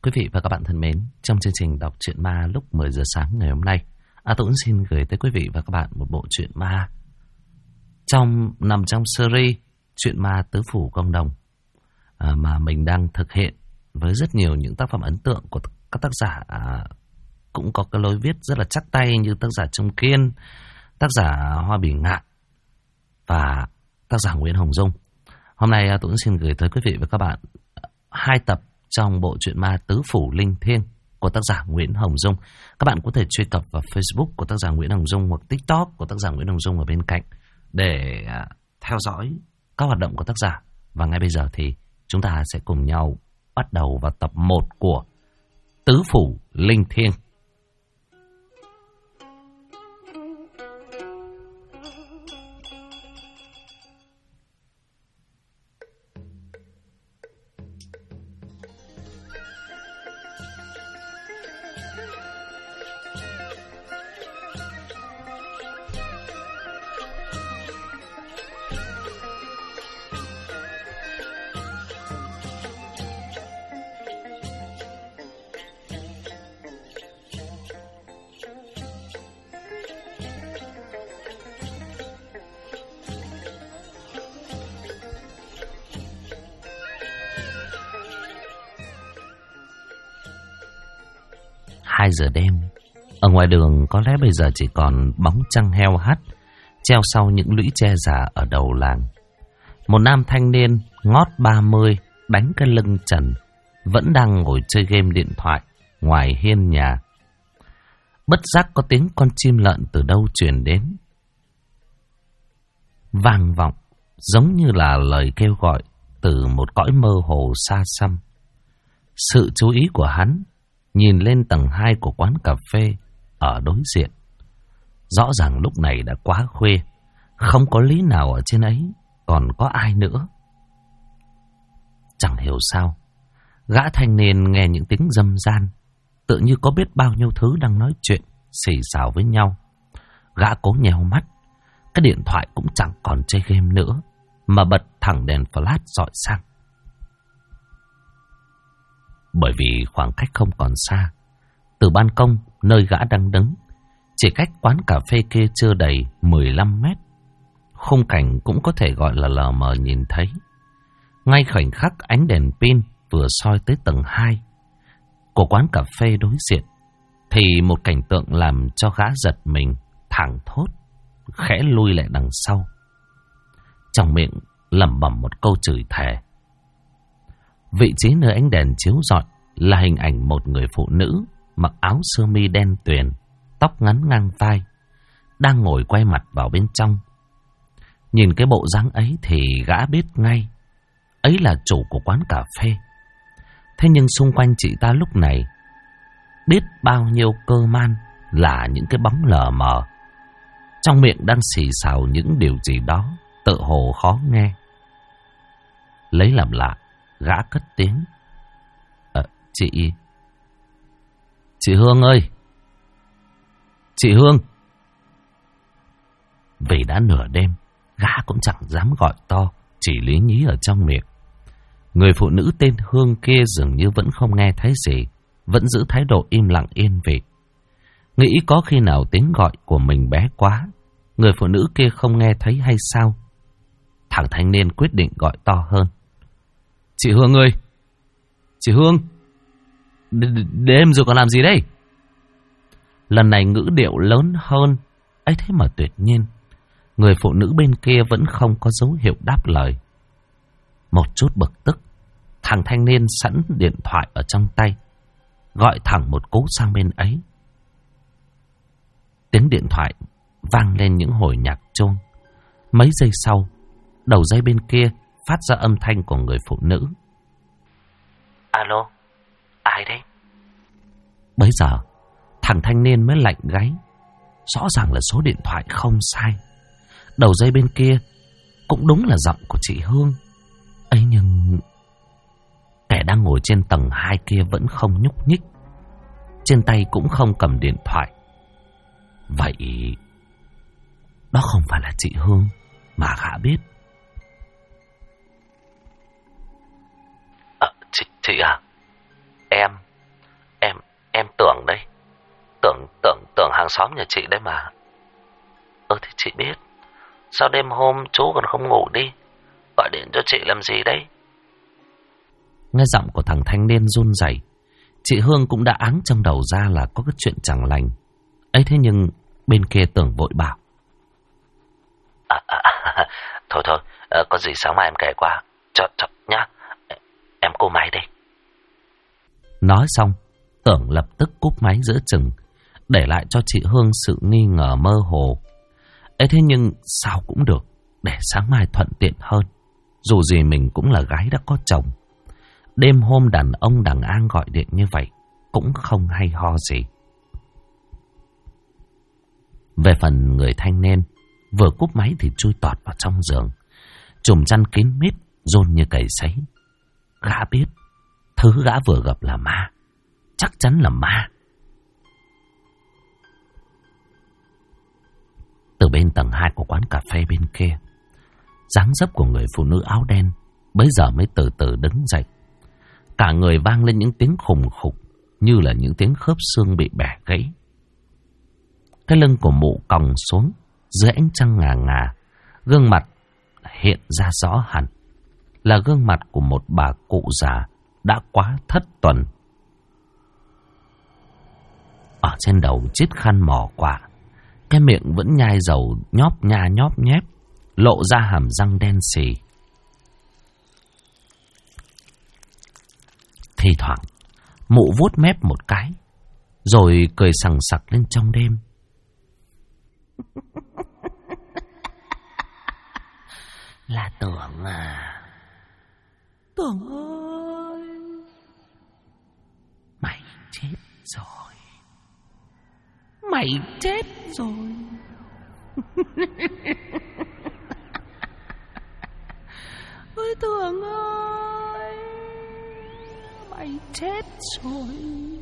Quý vị và các bạn thân mến, trong chương trình đọc truyện ma lúc 10 giờ sáng ngày hôm nay, Tuấn xin gửi tới quý vị và các bạn một bộ truyện ma nằm trong series truyện ma tứ phủ công đồng mà mình đang thực hiện với rất nhiều những tác phẩm ấn tượng của các tác giả cũng có cái lối viết rất là chắc tay như tác giả Trung Kiên, tác giả Hoa Bỉ Ngạn và tác giả Nguyễn Hồng Dung. Hôm nay Tuấn xin gửi tới quý vị và các bạn 2 tập trong bộ truyện ma Tứ Phủ Linh Thiêng của tác giả Nguyễn Hồng Dung. Các bạn có thể truy cập vào Facebook của tác giả Nguyễn Hồng Dung hoặc TikTok của tác giả Nguyễn Hồng Dung ở bên cạnh để theo dõi các hoạt động của tác giả. Và ngay bây giờ thì chúng ta sẽ cùng nhau bắt đầu vào tập 1 của Tứ Phủ Linh Thiêng. Giờ đêm, ở ngoài đường có lẽ bây giờ chỉ còn bóng trăng heo hắt treo sau những lũy tre già ở đầu làng. Một nam thanh niên ngót 30 đánh cái lưng trần vẫn đang ngồi chơi game điện thoại ngoài hiên nhà. Bất giác có tiếng con chim lợn từ đâu truyền đến, vang vọng giống như là lời kêu gọi từ một cõi mơ hồ xa xăm. Sự chú ý của hắn nhìn lên tầng 2 của quán cà phê ở đối diện. Rõ ràng lúc này đã quá khuya, không có lý nào ở trên ấy còn có ai nữa. Chẳng hiểu sao, gã thanh niên nghe những tiếng râm ran, tự như có biết bao nhiêu thứ đang nói chuyện xì xào với nhau. Gã cố nheo mắt, cái điện thoại cũng chẳng còn chơi game nữa, mà bật thẳng đèn flash rọi sang. Bởi vì khoảng cách không còn xa, từ ban công nơi gã đang đứng chỉ cách quán cà phê kia chưa đầy 15 mét. Khung cảnh cũng có thể gọi là lờ mờ nhìn thấy. Ngay khoảnh khắc ánh đèn pin vừa soi tới tầng 2 của quán cà phê đối diện, thì một cảnh tượng làm cho gã giật mình, thảng thốt, khẽ lui lại đằng sau, trong miệng lẩm bẩm một câu chửi thề. Vị trí nơi ánh đèn chiếu rọi là hình ảnh một người phụ nữ mặc áo sơ mi đen tuyền, tóc ngắn ngang vai, đang ngồi quay mặt vào bên trong. Nhìn cái bộ dáng ấy thì gã biết ngay ấy là chủ của quán cà phê. Thế nhưng xung quanh chị ta lúc này biết bao nhiêu cơ man là những cái bóng lờ mờ, trong miệng đang xì xào những điều gì đó tự hồ khó nghe. Lấy làm lạ, gã cất tiếng: Chị Hương ơi! Chị Hương! Vì đã nửa đêm, gã cũng chẳng dám gọi to, chỉ lý nhí ở trong miệng. Người phụ nữ tên Hương kia dường như vẫn không nghe thấy gì, vẫn giữ thái độ im lặng yên vị. Nghĩ có khi nào tiếng gọi của mình bé quá, người phụ nữ kia không nghe thấy hay sao? Thằng thanh niên quyết định gọi to hơn: Chị Hương ơi! Chị Hương! Đêm rồi còn làm gì đây? Lần này ngữ điệu lớn hơn, ấy thế mà tuyệt nhiên người phụ nữ bên kia vẫn không có dấu hiệu đáp lời. Một chút bực tức, thằng thanh niên sẵn điện thoại ở trong tay, gọi thẳng một cú sang bên ấy. Tiếng điện thoại vang lên những hồi nhạc chuông. Mấy giây sau, đầu dây bên kia phát ra âm thanh của người phụ nữ: Alo, ai đấy? Bấy giờ thằng thanh niên mới lạnh gáy. Rõ ràng là số điện thoại không sai, đầu dây bên kia cũng đúng là giọng của chị Hương ấy, nhưng kẻ đang ngồi trên tầng 2 kia vẫn không nhúc nhích, trên tay cũng không cầm điện thoại. Vậy đó không phải là chị Hương mà gã biết. Chị à, em Tưởng đây. Tưởng hàng xóm nhà chị đấy mà. Thì chị biết. Sao đêm hôm chú còn không ngủ đi? Gọi điện cho chị làm gì đấy? Nghe giọng của thằng thanh niên run rẩy, chị Hương cũng đã áng trong đầu ra là có cái chuyện chẳng lành. Ấy thế nhưng bên kia Tưởng vội bảo. Thôi, có gì sáng mai em kể qua. Cho nhá. Em cúp máy đi. Nói xong, Tưởng lập tức cúp máy giữa chừng, để lại cho chị Hương sự nghi ngờ mơ hồ. Ấy thế nhưng sao cũng được, để sáng mai thuận tiện hơn. Dù gì mình cũng là gái đã có chồng. Đêm hôm đàn ông đàn an gọi điện như vậy cũng không hay ho gì. Về phần người thanh niên, vừa cúp máy thì chui tọt vào trong giường, trùm chăn kín mít, run như cầy sấy. Gã biết thứ gã vừa gặp là ma, chắc chắn là ma. Từ bên tầng 2 của quán cà phê bên kia, dáng dấp của người phụ nữ áo đen bấy giờ mới từ từ đứng dậy. Cả người vang lên những tiếng khùng khục, như là những tiếng khớp xương bị bẻ gãy. Cái lưng của mụ còng xuống dưới ánh trăng ngà ngà, gương mặt hiện ra rõ hẳn, là gương mặt của một bà cụ già đã quá thất tuần. Ở trên đầu chiếc khăn mỏ quả, cái miệng vẫn nhai dầu nhóp nha nhóp nhép, lộ ra hàm răng đen xì. Thì thoảng mụ vuốt mép một cái, rồi cười sằng sặc lên trong đêm. Là Tưởng à? Tưởng ơi, mày chết rồi. Mày chết rồi. Ôi Tưởng ơi, mày chết rồi.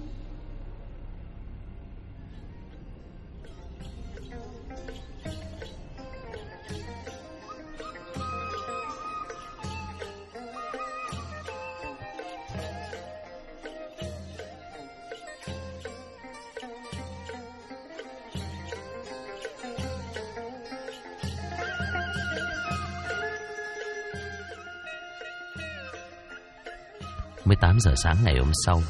18 giờ sáng ngày hôm sau,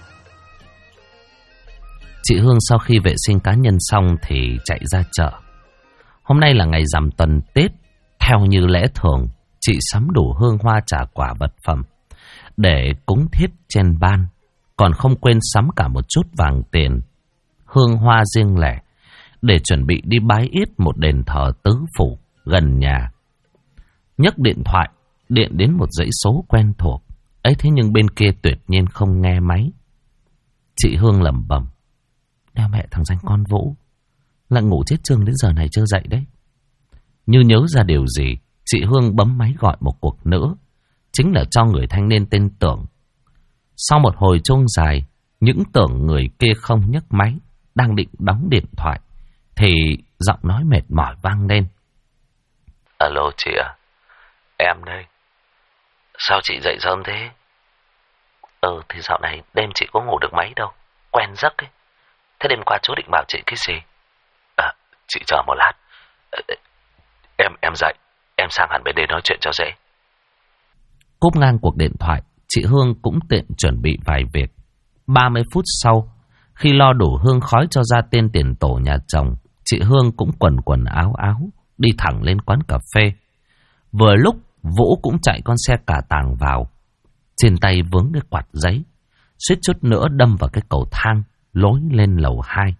chị Hương sau khi vệ sinh cá nhân xong thì chạy ra chợ. Hôm nay là ngày rằm tuần Tết. Theo như lẽ thường, chị sắm đủ hương hoa trà quả vật phẩm để cúng thiết trên ban, còn không quên sắm cả một chút vàng tiền, hương hoa riêng lẻ để chuẩn bị đi bái yết một đền thờ tứ phủ gần nhà. Nhấc điện thoại điện đến một dãy số quen thuộc. Ấy thế nhưng bên kia tuyệt nhiên không nghe máy. Chị Hương lẩm bẩm: đeo mẹ thằng danh con Vũ, lại ngủ chết chừng đến giờ này chưa dậy đấy. Như nhớ ra điều gì, chị Hương bấm máy gọi một cuộc nữa, chính là cho người thanh niên tên Tưởng. Sau một hồi chuông dài, những Tưởng người kia không nhấc máy, đang định đóng điện thoại thì giọng nói mệt mỏi vang lên: alo chị à, em đây. Sao chị dậy sớm thế? Thì dạo này đêm chị có ngủ được mấy đâu, quen giấc ấy. Thế đêm qua chú định bảo chị cái gì? Chị chờ một lát. Em dậy, em sang hẳn bên đây nói chuyện cho dễ. Cúp ngang cuộc điện thoại, chị Hương cũng tiện chuẩn bị vài việc. 30 phút sau, khi lo đủ hương khói cho ra tên tiền tổ nhà chồng, chị Hương cũng quần áo đi thẳng lên quán cà phê. Vừa lúc Vũ cũng chạy con xe cả tàng vào, trên tay vướng cái quạt giấy, suýt chút nữa đâm vào cái cầu thang lối lên lầu 2.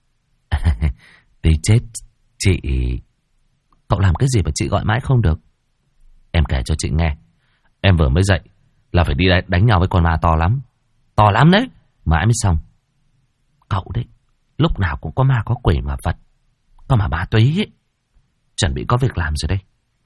Tí chết, chị... Cậu làm cái gì mà chị gọi mãi không được? Em kể cho chị nghe. Em vừa mới dậy là phải đi đánh nhau với con ma to lắm. To lắm đấy, mãi mới xong. Cậu đấy, lúc nào cũng có ma có quỷ mà vật, có mà ma túy ấy. Chuẩn bị có việc làm rồi đây.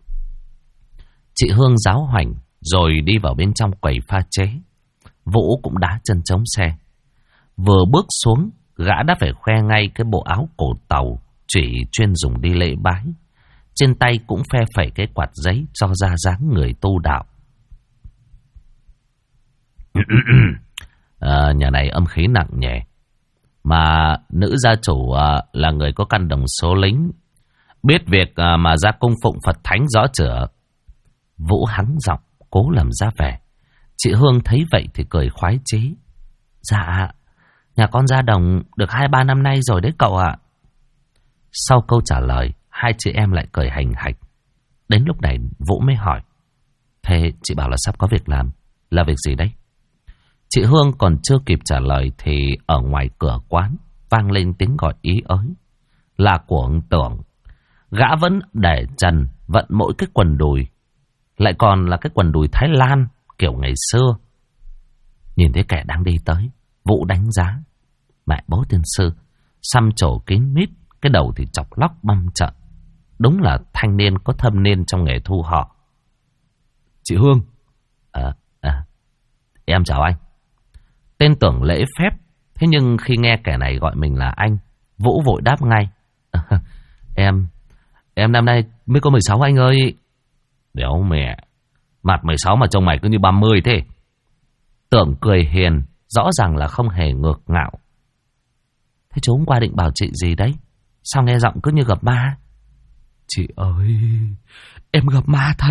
Chị Hương giáo hoành rồi đi vào bên trong quầy pha chế. Vũ cũng đá chân chống xe. Vừa bước xuống, gã đã phải khoe ngay cái bộ áo cổ tàu chỉ chuyên dùng đi lễ bái. Trên tay cũng phe phẩy cái quạt giấy cho ra dáng người tu đạo. Nhà này âm khí nặng nhẹ, Mà nữ gia chủ là người có căn đồng số lính, biết việc mà ra cung phụng Phật Thánh rõ chữa. Vũ hắng giọng, cố làm ra vẻ. Chị Hương thấy vậy thì cười khoái chí. Dạ, nhà con ra đồng được 2-3 năm nay rồi đấy cậu ạ. Sau câu trả lời, hai chị em lại cười hành hạch. Đến lúc này Vũ mới hỏi. Thế chị bảo là sắp có việc làm, là việc gì đấy? Chị Hương còn chưa kịp trả lời thì ở ngoài cửa quán vang lên tiếng gọi ý ới. Là của ông Tưởng. Gã vẫn để trần vận mỗi cái quần đùi, lại còn là cái quần đùi Thái Lan kiểu ngày xưa. Nhìn thấy kẻ đang đi tới, Vũ đánh giá. Mẹ bố tiên sư, xăm trổ kín mít, cái đầu thì chọc lóc băm trận. Đúng là thanh niên có thâm niên trong nghề thu họ. Chị Hương. Em chào anh. Tên Tưởng lễ phép, thế nhưng khi nghe kẻ này gọi mình là anh, Vũ vội đáp ngay. Em năm nay mới có 16 anh ơi. Đéo mẹ, mặt 16 mà trông mày cứ như 30 thế. Tưởng cười hiền, rõ ràng là không hề ngược ngạo. Thế chú hôm qua định bảo chị gì đấy? Sao nghe giọng cứ như gặp ma? Chị ơi, em gặp ma thật.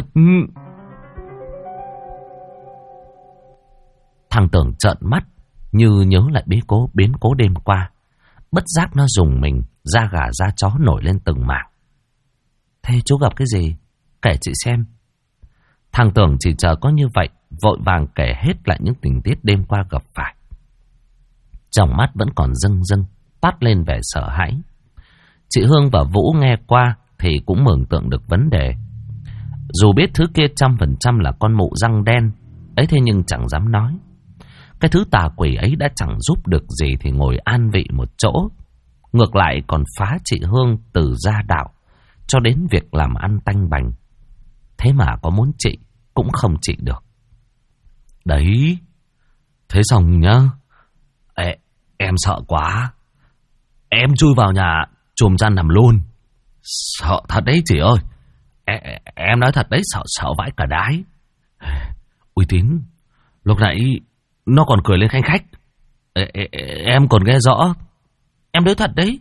Thằng Tưởng trợn mắt, như nhớ lại biến cố đêm qua. Bất giác nó rùng mình, da gà da chó nổi lên từng mảng. Thế chú gặp cái gì? Kể chị xem. Thằng Tưởng chỉ chờ có như vậy, vội vàng kể hết lại những tình tiết đêm qua gặp phải. Trong mắt vẫn còn rưng rưng, toát lên vẻ sợ hãi. Chị Hương và Vũ nghe qua thì cũng mường tượng được vấn đề. Dù biết thứ kia 100% là con mụ răng đen ấy, thế nhưng chẳng dám nói. Cái thứ tà quỷ ấy đã chẳng giúp được gì thì ngồi an vị một chỗ, ngược lại còn phá chị Hương từ gia đạo cho đến việc làm ăn tanh bành. Thế mà có muốn trị cũng không trị được. Đấy, thế xong nhá, em sợ quá. Em chui vào nhà chùm chăn nằm luôn. Sợ thật đấy chị ơi. Em nói thật đấy, sợ vãi cả đái. Uy Tín, lúc nãy nó còn cười lên khanh khách. Em còn nghe rõ. Em nói thật đấy.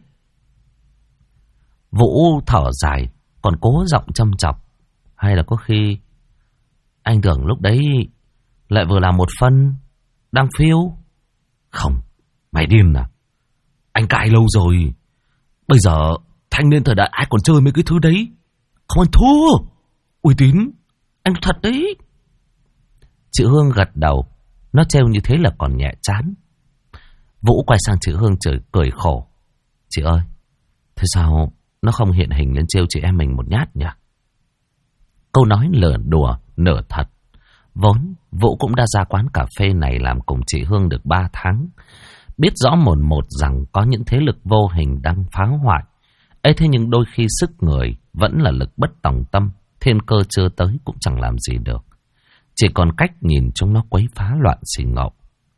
Vũ thở dài, còn cố giọng châm chọc. Hay là có khi anh Tưởng lúc đấy lại vừa làm một phân đang phiêu? Không, mày điên à? Anh cãi lâu rồi. Bây giờ thanh niên thời đại ai còn chơi mấy cái thứ đấy. Không ăn thua. Uy Tín, anh thật đấy. Chị Hương gật đầu. Nó trêu như thế là còn nhẹ chán. Vũ quay sang chị Hương cười khổ. Chị ơi, thế sao nó không hiện hình lên trêu chị em mình một nhát nhỉ? Câu nói lửa đùa nửa thật. Vốn Vũ cũng đã ra quán cà phê này làm cùng chị Hương được 3 tháng. Biết rõ mồn một rằng có những thế lực vô hình đang phá hoại. Ấy thế nhưng đôi khi sức người vẫn là lực bất tòng tâm. Thiên cơ chưa tới cũng chẳng làm gì được. Chỉ còn cách nhìn chúng nó quấy phá loạn xì ngậu.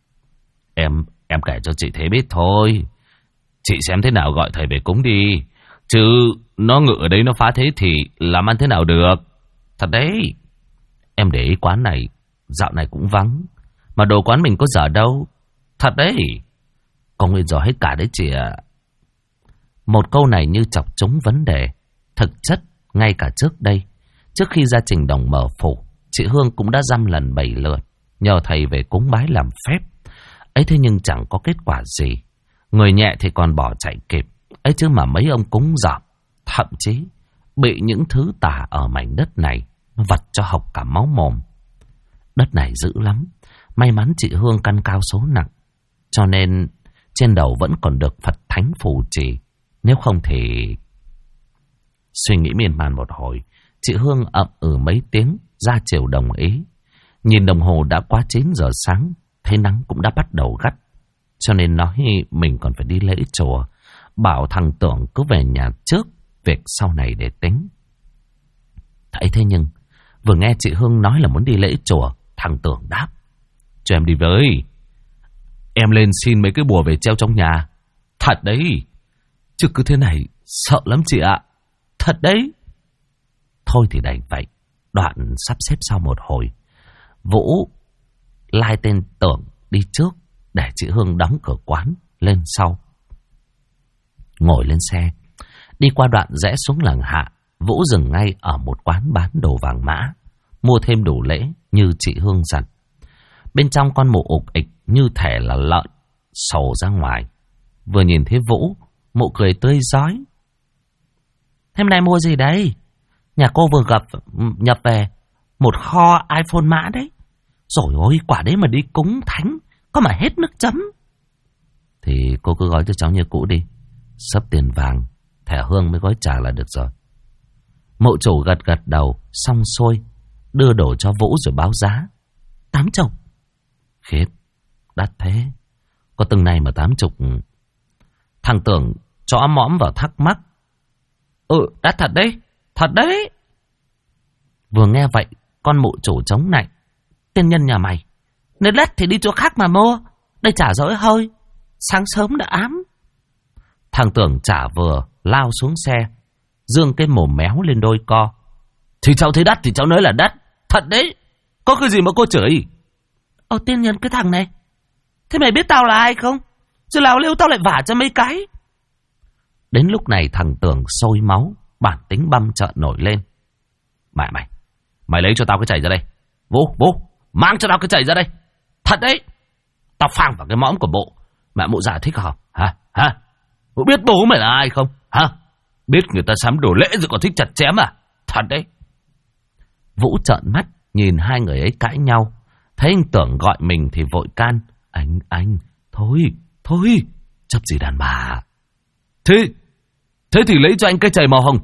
Em kể cho chị thế biết thôi. Chị xem thế nào gọi thầy về cúng đi. Chứ nó ngự ở đấy nó phá thế thì làm ăn thế nào được. Thật đấy. Em để ý quán này dạo này cũng vắng. Mà đồ quán mình có dở đâu. Thật đấy. Con nguyên giỏi hết cả đấy chị ạ. Một câu này như chọc trúng vấn đề. Thực chất ngay cả trước đây, trước khi ra Trình Đồng mở phủ, chị Hương cũng đã dăm lần 7 lượt nhờ thầy về cúng bái làm phép. Ấy thế nhưng chẳng có kết quả gì. Người nhẹ thì còn bỏ chạy kịp. Ấy chứ mà mấy ông cúng dọm, thậm chí bị những thứ tà ở mảnh đất này vật cho học cả máu mồm. Đất này dữ lắm. May mắn chị Hương căn cao số nặng, cho nên trên đầu vẫn còn được Phật Thánh phù trì. Nếu không thì... Suy nghĩ miên man một hồi, chị Hương ậm mấy tiếng ra chiều đồng ý. Nhìn đồng hồ đã quá 9 giờ sáng, thấy nắng cũng đã bắt đầu gắt, cho nên nói mình còn phải đi lễ chùa. Bảo thằng Tưởng cứ về nhà trước, việc sau này để tính. Thấy thế nhưng vừa nghe chị Hương nói là muốn đi lễ chùa, thằng Tưởng đáp: Cho em đi với. Em lên xin mấy cái bùa về treo trong nhà. Thật đấy. Chứ cứ thế này sợ lắm chị ạ. Thật đấy. Thôi thì đành vậy. Đoạn sắp xếp sau một hồi, Vũ lai tên Tưởng đi trước để chị Hương đóng cửa quán lên sau. Ngồi lên xe, đi qua đoạn rẽ xuống làng Hạ, Vũ dừng ngay ở một quán bán đồ vàng mã, mua thêm đủ lễ như chị Hương dặn. Bên trong con mụ ục ịch như thể là lợn, sầu ra ngoài. Vừa nhìn thấy Vũ, mụ cười tươi rói. Thế hôm nay mua gì đấy? Nhà cô vừa nhập về một kho iPhone mã đấy. Rồi ôi, quả đấy mà đi cúng thánh, có mà hết nước chấm. Thì cô cứ gói cho cháu như cũ đi. Sắp tiền vàng, thẻ Hương mới gói trả là được rồi. Mộ chủ gật gật đầu, xong xuôi, đưa đồ cho Vũ rồi báo giá. 80. Khiếp, đắt thế. Có từng này mà 80. Thằng Tưởng chõ mõm vào thắc mắc. Đắt thật đấy, thật đấy. Vừa nghe vậy, con mụ chủ chống nạnh. Tiên nhân nhà mày, nếu đắt thì đi chỗ khác mà mua. Đây trả dỗi hơi, sáng sớm đã ám. Thằng Tưởng trả vừa, lao xuống xe, dương cái mồm méo lên đôi co. Thì cháu thấy đắt thì cháu nói là đắt. Thật đấy, có cái gì mà cô chửi. Tiên nhân cái thằng này, thế mày biết tao là ai không? Chứ nào lêu tao lại vả cho mấy cái. Đến lúc này thằng Tưởng sôi máu, bản tính băm trợn nổi lên. Mày lấy cho tao cái chày ra đây. Vũ, mang cho tao cái chày ra đây. Thật đấy, tao phang vào cái mõm của bộ. Mẹ mụ già thích không? Hả? Mụ biết bố mày là ai không? Hả? Biết người ta sắm đồ lễ rồi còn thích chặt chém à? Thật đấy. Vũ trợn mắt nhìn hai người ấy cãi nhau. Thấy anh Tưởng gọi mình thì vội can. Anh, thôi, chấp gì đàn bà. Thế thì lấy cho anh cái chày màu hồng.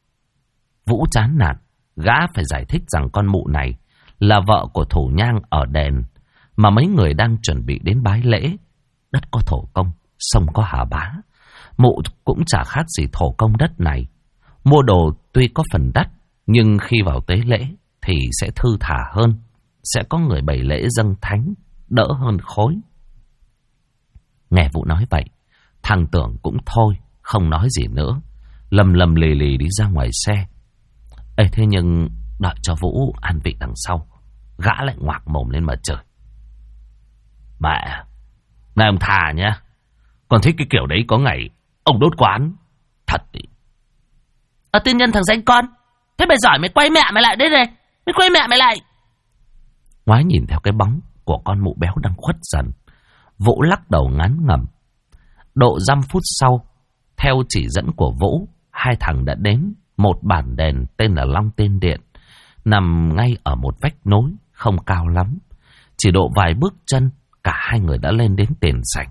Vũ chán nản, gã phải giải thích rằng con mụ này là vợ của thủ nhang ở đền, mà mấy người đang chuẩn bị đến bái lễ. Đất có thổ công, sông có hà bá. Mụ cũng chả khác gì thổ công đất này. Mua đồ tuy có phần đắt, nhưng khi vào tế lễ thì sẽ thư thả hơn. Sẽ có người bày lễ dâng thánh, đỡ hơn khối. Nghe Vũ nói vậy, thằng Tưởng cũng thôi, không nói gì nữa. Lầm lì đi ra ngoài xe. Thế nhưng đợi cho Vũ an vị đằng sau, gã lại ngoạc mồm lên mà chửi. Mẹ, này ông thà nhá. Còn thích cái kiểu đấy có ngày ông đốt quán. Thật ý. Tiên nhân thằng danh con, thế mày giỏi mày quay mẹ mày lại đây này. Mày quay mẹ mày lại. Ngoái nhìn theo cái bóng của con mụ béo đang khuất dần, Vũ lắc đầu ngán ngẩm. Độ 5 phút sau, theo chỉ dẫn của Vũ, hai thằng đã đến một bản đền tên là Long Tiên Điện, nằm ngay ở một vách nối không cao lắm. Chỉ độ vài bước chân, cả hai người đã lên đến tiền sảnh.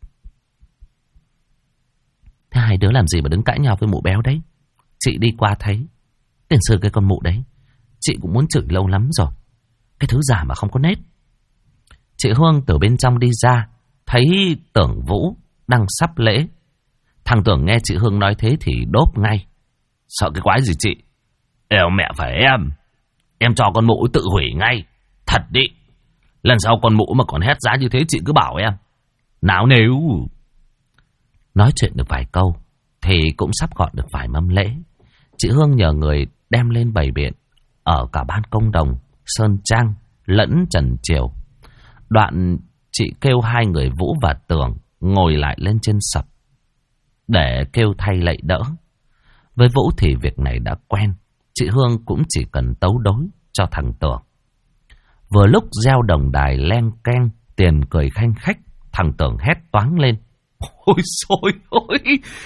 Thế hai đứa làm gì mà đứng cãi nhau với mụ béo đấy? Chị đi qua thấy tiền sư cái con mụ đấy, chị cũng muốn chửi lâu lắm rồi. Cái thứ giả mà không có nết. Chị Hương từ bên trong đi ra, thấy Tưởng Vũ đang sắp lễ. Thằng Tưởng nghe chị Hương nói thế thì đốp ngay. Sợ cái quái gì chị? Eo mẹ phải em cho con mụ tự hủy ngay. Thật đi. Lần sau con mụ mà còn hét giá như thế chị cứ bảo em. Nào nếu... Nói chuyện được vài câu thì cũng sắp gọn được vài mâm lễ. Chị Hương nhờ người đem lên bày biện ở cả ban công đồng, sơn trang lẫn trần triều. Đoạn chị kêu hai người Vũ và Tưởng ngồi lại lên trên sập để kêu thay lạy đỡ. Với Vũ thì việc này đã quen, chị Hương cũng chỉ cần tấu đối cho thằng Tưởng. Vừa lúc gieo đồng đài len keng, tiền cười khanh khách, thằng Tưởng hét toáng lên. Ôi xôi ôi,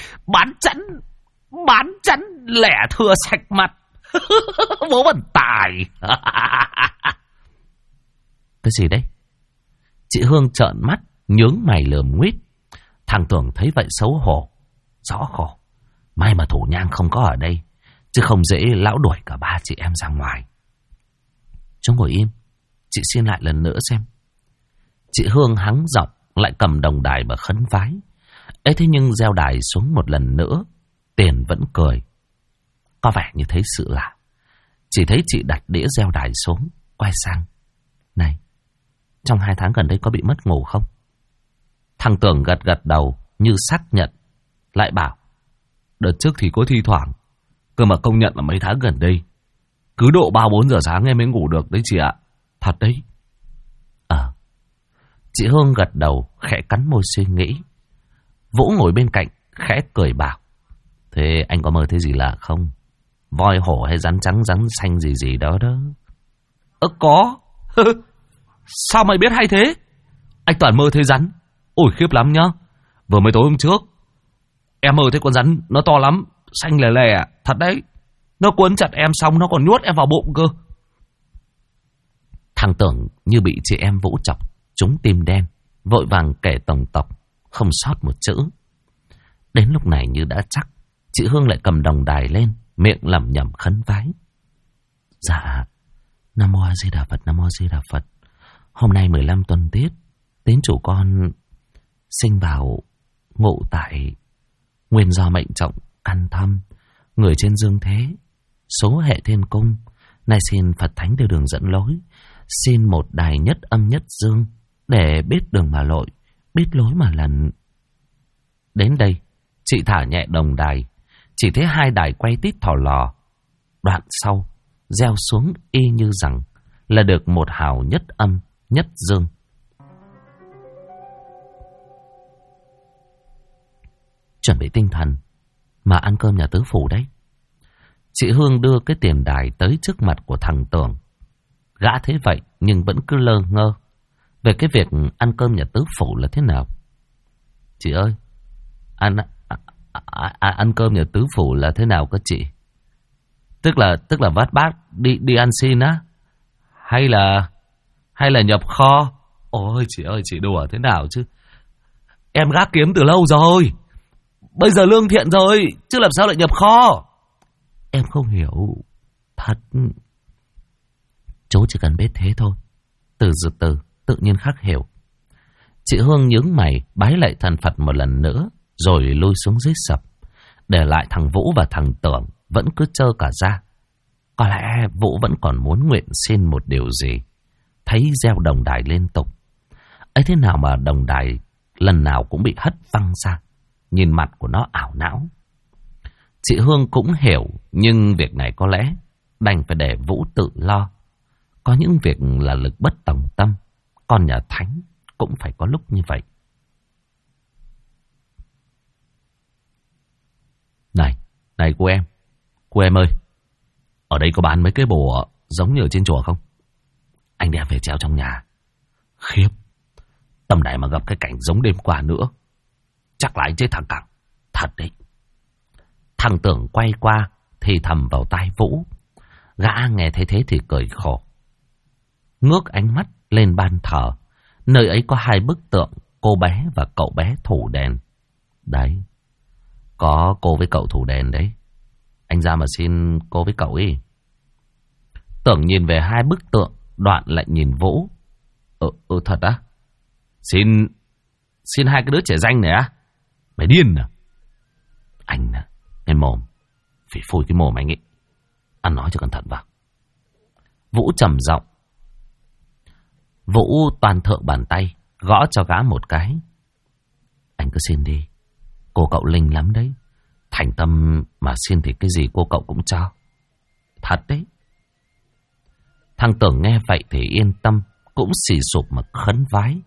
bán chắn lẻ thưa sạch mặt. Bố bẩn tài. Cái gì đấy? Chị Hương trợn mắt, nhướng mày lườm nguýt. Thằng Tưởng thấy vậy xấu hổ, rõ khổ. May mà thủ nhang không có ở đây, chứ không dễ lão đuổi cả ba chị em ra ngoài. Chú ngồi im, chị xin lại lần nữa xem. Chị Hương hắng giọng, lại cầm đồng đài mà khấn vái. Thế nhưng gieo đài xuống một lần nữa, tiền vẫn cười. Có vẻ như thấy sự lạ. Chỉ thấy chị đặt đĩa gieo đài xuống, quay sang. Này, trong 2 tháng gần đây có bị mất ngủ không? Thằng Tưởng gật đầu như xác nhận, lại bảo. Đợt trước thì có thi thoảng, cơ mà công nhận là mấy tháng gần đây cứ độ 3-4 giờ sáng em mới ngủ được đấy chị ạ. Thật đấy. Chị Hương gật đầu, khẽ cắn môi suy nghĩ. Vũ ngồi bên cạnh, khẽ cười bảo: Thế anh có mơ thấy gì lạ không? Voi hổ hay rắn trắng rắn xanh gì gì đó đó? Có. Sao mày biết hay thế? Anh toàn mơ thấy rắn. Ôi khiếp lắm nhá. Vừa mới tối hôm trước em mơ thấy con rắn nó to lắm, xanh lè lè. Thật đấy. Nó quấn chặt em xong nó còn nuốt em vào bụng cơ. Thằng Tưởng như bị chị em Vũ chọc trúng tim đen, vội vàng kể tổng tộc, không sót một chữ. Đến lúc này như đã chắc, chị Hương lại cầm đồng đài lên, miệng lẩm nhẩm khấn vái. Dạ, Nam Mô A Di Đà Phật, Nam Mô A Di Đà Phật. Hôm nay 15 tuần tiết, tín chủ con sinh vào ngụ tại nguyên do mệnh trọng căn thâm, người trên dương thế, số hệ thiên cung. Nay xin Phật Thánh đưa đường dẫn lối, xin một đài nhất âm nhất dương, để biết đường mà lội, biết lối mà lần. Đến đây, chị thả nhẹ đồng đài, chỉ thấy hai đài quay tít thò lò. Đoạn sau, gieo xuống y như rằng là được một hào nhất âm, nhất dương. Chuẩn bị tinh thần mà ăn cơm nhà tứ phủ đấy. Chị Hương đưa cái tiền đài tới trước mặt của thằng Tưởng. Gã thấy vậy nhưng vẫn cứ lơ ngơ về cái việc ăn cơm nhà tứ phủ là thế nào. Chị ơi, ăn cơm nhà tứ phủ là thế nào cơ chị? Tức là vắt bát đi ăn xin á? Hay là nhập kho? Ôi chị ơi, chị đùa thế nào chứ? Em gác kiếm từ lâu rồi, bây giờ lương thiện rồi, chứ làm sao lại nhập kho? Em không hiểu. Thật. Chú chỉ cần biết thế thôi. Từ tự nhiên khắc hiểu. Chị Hương nhướng mày bái lại thần Phật một lần nữa, rồi lui xuống dưới sập, để lại thằng Vũ và thằng Tưởng vẫn cứ trơ cả ra. Có lẽ Vũ vẫn còn muốn nguyện xin một điều gì. Thấy gieo đồng đài liên tục, ấy thế nào mà đồng đài lần nào cũng bị hất văng ra. Nhìn mặt của nó ảo não. Chị Hương cũng hiểu, nhưng việc này có lẽ đành phải để Vũ tự lo. Có những việc là lực bất tòng tâm, con nhà thánh cũng phải có lúc như vậy. Này cô em ơi, ở đây có bán mấy cái bùa giống như ở trên chùa không? Anh đem về treo trong nhà. Khiếp, tầm này mà gặp cái cảnh giống đêm qua nữa, chắc là anh chết thằng Cẳng. Thật đấy. Thằng Tưởng quay qua thì thầm vào tai Vũ. Gã nghe thấy thế thì cười khổ, ngước ánh mắt lên ban thờ. Nơi ấy có hai bức tượng cô bé và cậu bé thủ đèn. Đấy, có cô với cậu thủ đèn đấy. Anh ra mà xin cô với cậu ấy. Tưởng nhìn về hai bức tượng, đoạn lại nhìn Vũ. Thật á? Xin hai cái đứa trẻ danh này á? Mày điên à? Anh à, cái mồm, phỉ phui cái mồm anh ấy. Ăn nói cho cẩn thận vào. Vũ trầm giọng. Vũ toàn thượng bàn tay, gõ cho gã một cái. Anh cứ xin đi, cô cậu linh lắm đấy. Thành tâm mà xin thì cái gì cô cậu cũng cho. Thật đấy. Thằng Tưởng nghe vậy thì yên tâm, cũng xì sụp mà khấn vái.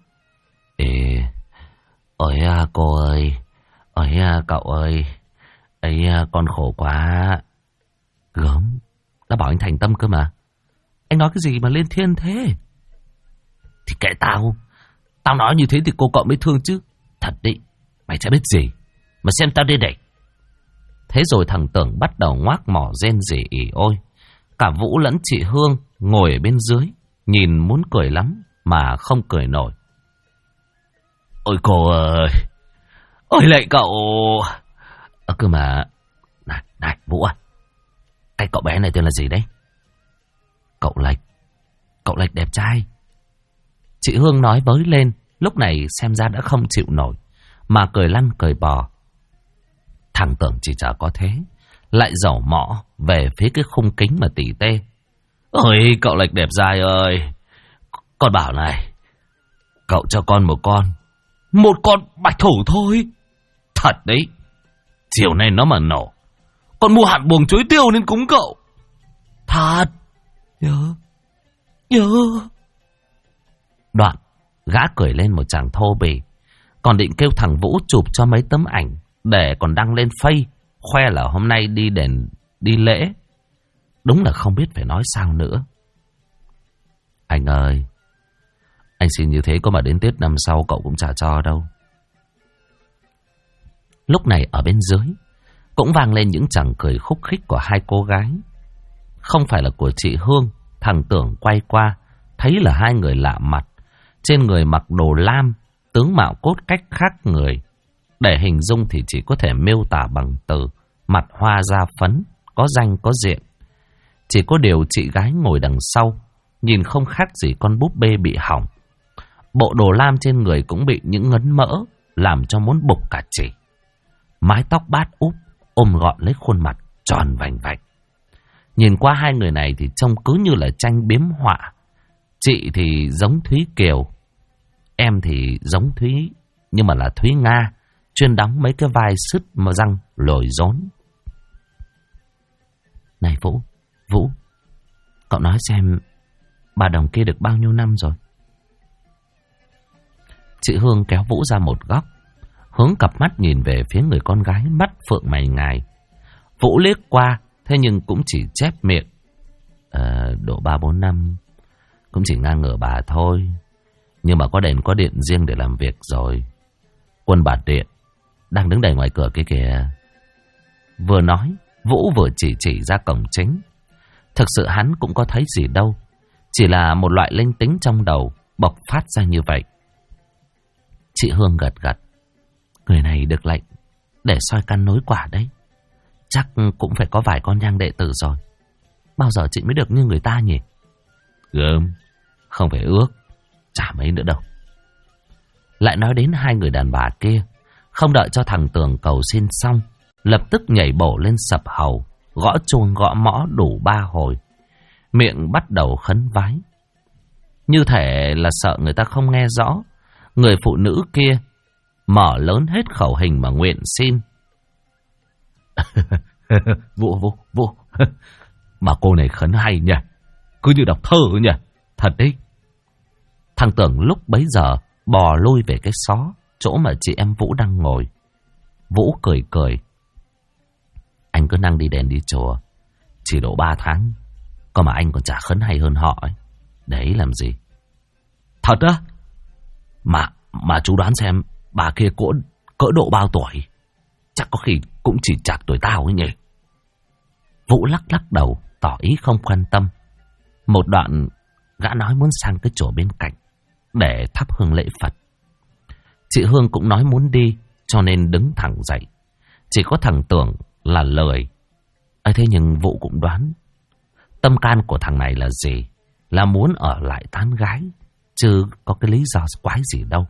Ôi cô ơi, ôi cậu ơi, ấy con khổ quá. Gớm, đã bảo anh thành tâm cơ mà. Anh nói cái gì mà lên thiên thế? Thì kệ tao, tao nói như thế thì cô cậu mới thương chứ. Thật đấy, mày chả biết gì mà xem tao đi đây. Thế rồi thằng Tưởng bắt đầu ngoác mỏ rên rỉ ỉ ôi. Cả Vũ lẫn chị Hương ngồi ở bên dưới, nhìn muốn cười lắm mà không cười nổi. Ôi cô ơi, ôi lạy cậu. Cơ mà, này Vũ à, cái cậu bé này tên là gì đấy? Cậu Lệch đẹp trai. Chị Hương nói với lên, lúc này xem ra đã không chịu nổi, mà cười lăn cười bò. Thằng Tưởng chỉ chả có thế, lại dẩu mõ về phía cái khung kính mà tỉ tê. Ôi cậu Lệch đẹp trai ơi, con bảo này, cậu cho con một con bạch thủ thôi. Thật đấy, chiều nay nó mà nổ, con mua hạt buồng chuối tiêu nên cúng cậu. Thật. Nhớ. Đoạn gã cười lên một tràng thô bỉ, còn định kêu thằng Vũ chụp cho mấy tấm ảnh để còn đăng lên Face, khoe là hôm nay đi đền, đi lễ. Đúng là không biết phải nói sao nữa. Anh ơi, anh xin như thế có mà đến Tết năm sau cậu cũng chả cho đâu. Lúc này ở bên dưới cũng vang lên những chàng cười khúc khích của hai cô gái. Không phải là của chị Hương. Thằng Tưởng quay qua thấy là hai người lạ mặt. Trên người mặc đồ lam, tướng mạo cốt cách khác người. Để hình dung thì chỉ có thể miêu tả bằng từ mặt hoa da phấn, có danh có diện. Chỉ có điều chị gái ngồi đằng sau nhìn không khác gì con búp bê bị hỏng. Bộ đồ lam trên người cũng bị những ngấn mỡ làm cho muốn bục cả chỉ. Mái tóc bát úp ôm gọn lấy khuôn mặt tròn vành vạch. Nhìn qua hai người này thì trông cứ như là tranh biếm họa. Chị thì giống Thúy Kiều, em thì giống Thúy, nhưng mà là Thúy Nga, chuyên đóng mấy cái vai sứt mà răng lồi rốn. Này Vũ, cậu nói xem bà Đồng kia được bao nhiêu năm rồi? Chị Hương kéo Vũ ra một góc, hướng cặp mắt nhìn về phía người con gái mắt phượng mày ngài. Vũ liếc qua, thế nhưng cũng chỉ chép miệng. Độ 3-4 năm, cũng chỉ ngang ngửa bà thôi. Nhưng mà có đèn có điện riêng để làm việc rồi. Quân bạt điện đang đứng đầy ngoài cửa kia kìa. Vừa nói, Vũ vừa chỉ ra cổng chính. Thực sự hắn cũng có thấy gì đâu, chỉ là một loại linh tính trong đầu bộc phát ra như vậy. Chị Hương gật gật. Người này được lệnh để soi căn nối quả đấy. Chắc cũng phải có vài con nhang đệ tử rồi. Bao giờ chị mới được như người ta nhỉ? Gớm, không phải ước, chả mấy nữa đâu. Lại nói đến hai người đàn bà kia, không đợi cho thằng Tường cầu xin xong, lập tức nhảy bổ lên sập hầu, gõ chuông gõ mõ đủ 3 hồi. Miệng bắt đầu khấn vái. Như thể là sợ người ta không nghe rõ. Người phụ nữ kia mở lớn hết khẩu hình mà nguyện xin. Vũ mà cô này khấn hay nhỉ, cứ như đọc thơ nhỉ. Thật đấy. Thằng Tưởng lúc bấy giờ bò lui về cái xó chỗ mà chị em Vũ đang ngồi. Vũ cười. Anh cứ năng đi đền đi chùa, chỉ độ 3 tháng, có mà anh còn chả khấn hay hơn họ ấy. Đấy làm gì? Thật á? Mà chú đoán xem bà kia cỡ độ bao tuổi? Chắc có khi cũng chỉ chạc tuổi tao ấy nhỉ. Vũ lắc đầu tỏ ý không quan tâm. Một đoạn gã nói muốn sang cái chỗ bên cạnh để thắp hương lễ Phật. Chị Hương cũng nói muốn đi, cho nên đứng thẳng dậy. Chỉ có thằng Tưởng là lười. Thế nhưng Vũ cũng đoán tâm can của thằng này là gì, là muốn ở lại tán gái, chứ có cái lý do quái gì đâu.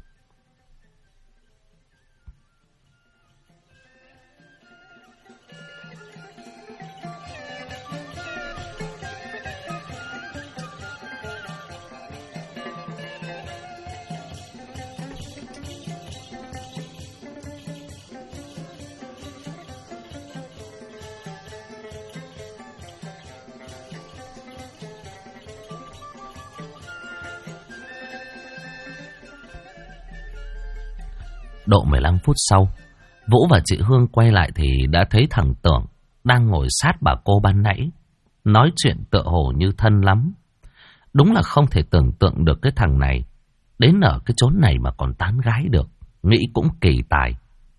Độ 15 phút sau, Vũ và chị Hương quay lại thì đã thấy thằng Tưởng đang ngồi sát bà cô ban nãy, nói chuyện tựa hồ như thân lắm. Đúng là không thể tưởng tượng được cái thằng này đến ở cái chốn này mà còn tán gái được. Nghĩ cũng kỳ tài.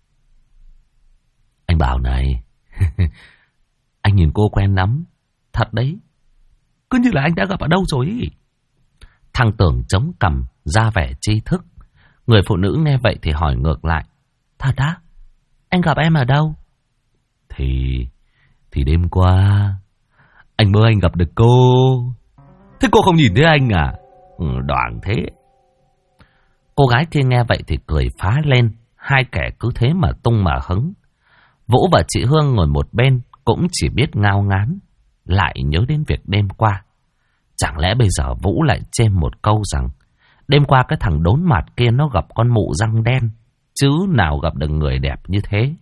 Anh bảo này, anh nhìn cô quen lắm. Thật đấy, cứ như là anh đã gặp ở đâu rồi ý. Thằng Tưởng chống cằm ra vẻ tri thức. Người phụ nữ nghe vậy thì hỏi ngược lại. Thật á? Anh gặp em ở đâu? Thì đêm qua anh mơ anh gặp được cô. Thế cô không nhìn thấy anh à? Đoảng thế. Cô gái kia nghe vậy thì cười phá lên. Hai kẻ cứ thế mà tung mà hứng. Vũ và chị Hương ngồi một bên cũng chỉ biết ngao ngán, lại nhớ đến việc đêm qua. Chẳng lẽ bây giờ Vũ lại chêm một câu rằng đêm qua cái thằng đốn mặt kia nó gặp con mụ răng đen, chứ nào gặp được người đẹp như thế.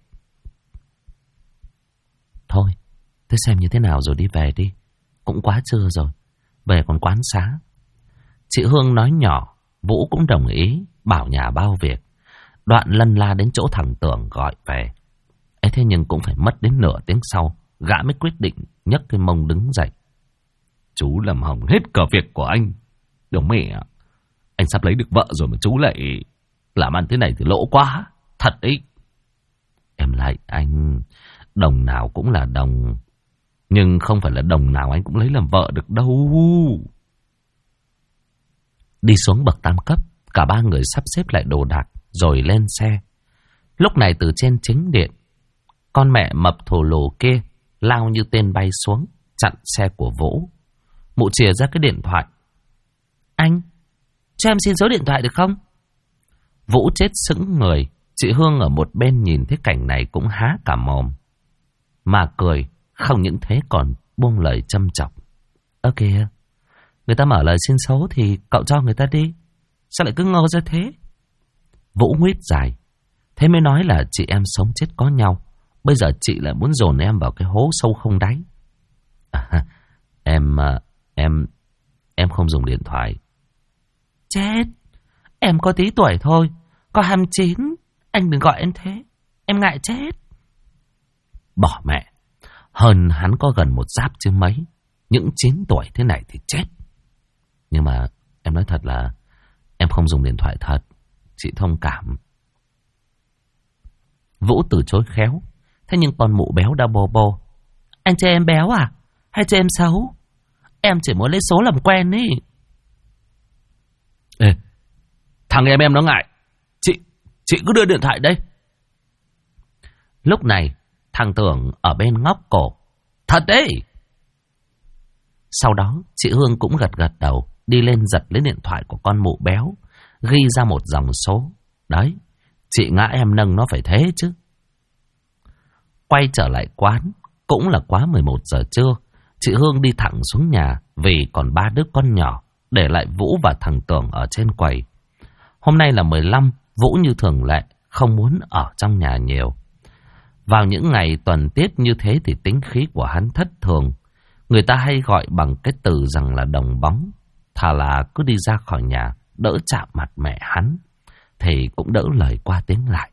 Thôi, thế xem như thế nào rồi đi về đi. Cũng quá trưa rồi, về còn quán xá. Chị Hương nói nhỏ, Vũ cũng đồng ý, bảo nhà bao việc. Đoạn lân la đến chỗ thằng Tưởng gọi về. Ấy thế nhưng cũng phải mất đến nửa tiếng sau, gã mới quyết định nhấc cái mông đứng dậy. Chú làm hỏng hết cả việc của anh. Đúng mẹ, anh sắp lấy được vợ rồi mà chú lại làm ăn thế này thì lỗ quá. Thật ý. Em lại anh, đồng nào cũng là đồng. Nhưng không phải là đồng nào anh cũng lấy làm vợ được đâu. Đi xuống bậc tam cấp, cả ba người sắp xếp lại đồ đạc rồi lên xe. Lúc này từ trên chính điện, con mẹ mập thổ lồ kia lao như tên bay xuống, chặn xe của Vũ. Mụ chìa ra cái điện thoại. Anh, cho em xin số điện thoại được không? Vũ chết sững người. Chị Hương ở một bên nhìn thấy cảnh này cũng há cả mồm. Mà cười, không những thế còn buông lời châm chọc. Ơ kìa, người ta mở lời xin số thì cậu cho người ta đi. Sao lại cứ ngơ ra thế? Vũ nguyết dài. Thế mới nói là chị em sống chết có nhau. Bây giờ chị lại muốn dồn em vào cái hố sâu không đáy. Em không dùng điện thoại. Chết, em có tí tuổi thôi, có 29. Anh đừng gọi em thế, em ngại chết. Bỏ mẹ, hơn hắn có gần một giáp chứ mấy. Những 9 tuổi thế này thì chết. Nhưng mà em nói thật là em không dùng điện thoại thật. Chị thông cảm. Vũ từ chối khéo. Thế nhưng con mụ béo đã bô bô. Anh chê em béo à? Hay chê em xấu? Em chỉ muốn lấy số làm quen ý. Ê, thằng em nó ngại. Chị cứ đưa điện thoại đây. Lúc này thằng Tưởng ở bên ngóc cổ. Thật đấy. Sau đó chị Hương cũng gật đầu, đi lên giật lấy điện thoại của con mụ béo, ghi ra một dòng số. Đấy, chị ngã em nâng nó phải thế chứ. Quay trở lại quán, cũng là quá 11 giờ trưa. Chị Hương đi thẳng xuống nhà vì còn 3 đứa con nhỏ, để lại Vũ và thằng Tưởng ở trên quầy. Hôm nay là 15, Vũ như thường lệ không muốn ở trong nhà nhiều. Vào những ngày tuần tiết như thế thì tính khí của hắn thất thường. Người ta hay gọi bằng cái từ rằng là đồng bóng. Thà là cứ đi ra khỏi nhà, đỡ chạm mặt mẹ hắn, thì cũng đỡ lời qua tiếng lại.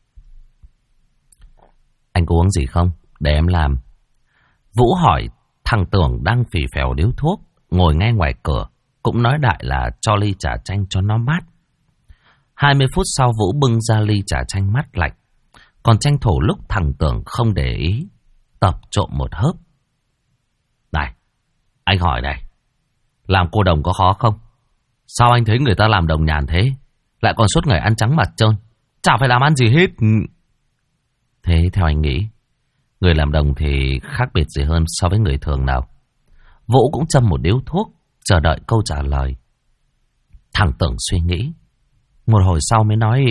Anh có uống gì không? Để em làm. Vũ hỏi. Thằng Tưởng đang phì phèo điếu thuốc, ngồi ngay ngoài cửa, cũng nói đại là cho ly trà chanh cho nó mát. 20 phút sau Vũ bưng ra ly trà chanh mát lạnh. Còn tranh thủ lúc thằng Tưởng không để ý, tập trộm một hớp. Này, anh hỏi này, làm cô đồng có khó không? Sao anh thấy người ta làm đồng nhàn thế, lại còn suốt ngày ăn trắng mặt trơn, chả phải làm ăn gì hết. Thế theo anh nghĩ, người làm đồng thì khác biệt gì hơn so với người thường nào? Vũ cũng châm một điếu thuốc, chờ đợi câu trả lời. Thằng Tưởng suy nghĩ, một hồi sau mới nói,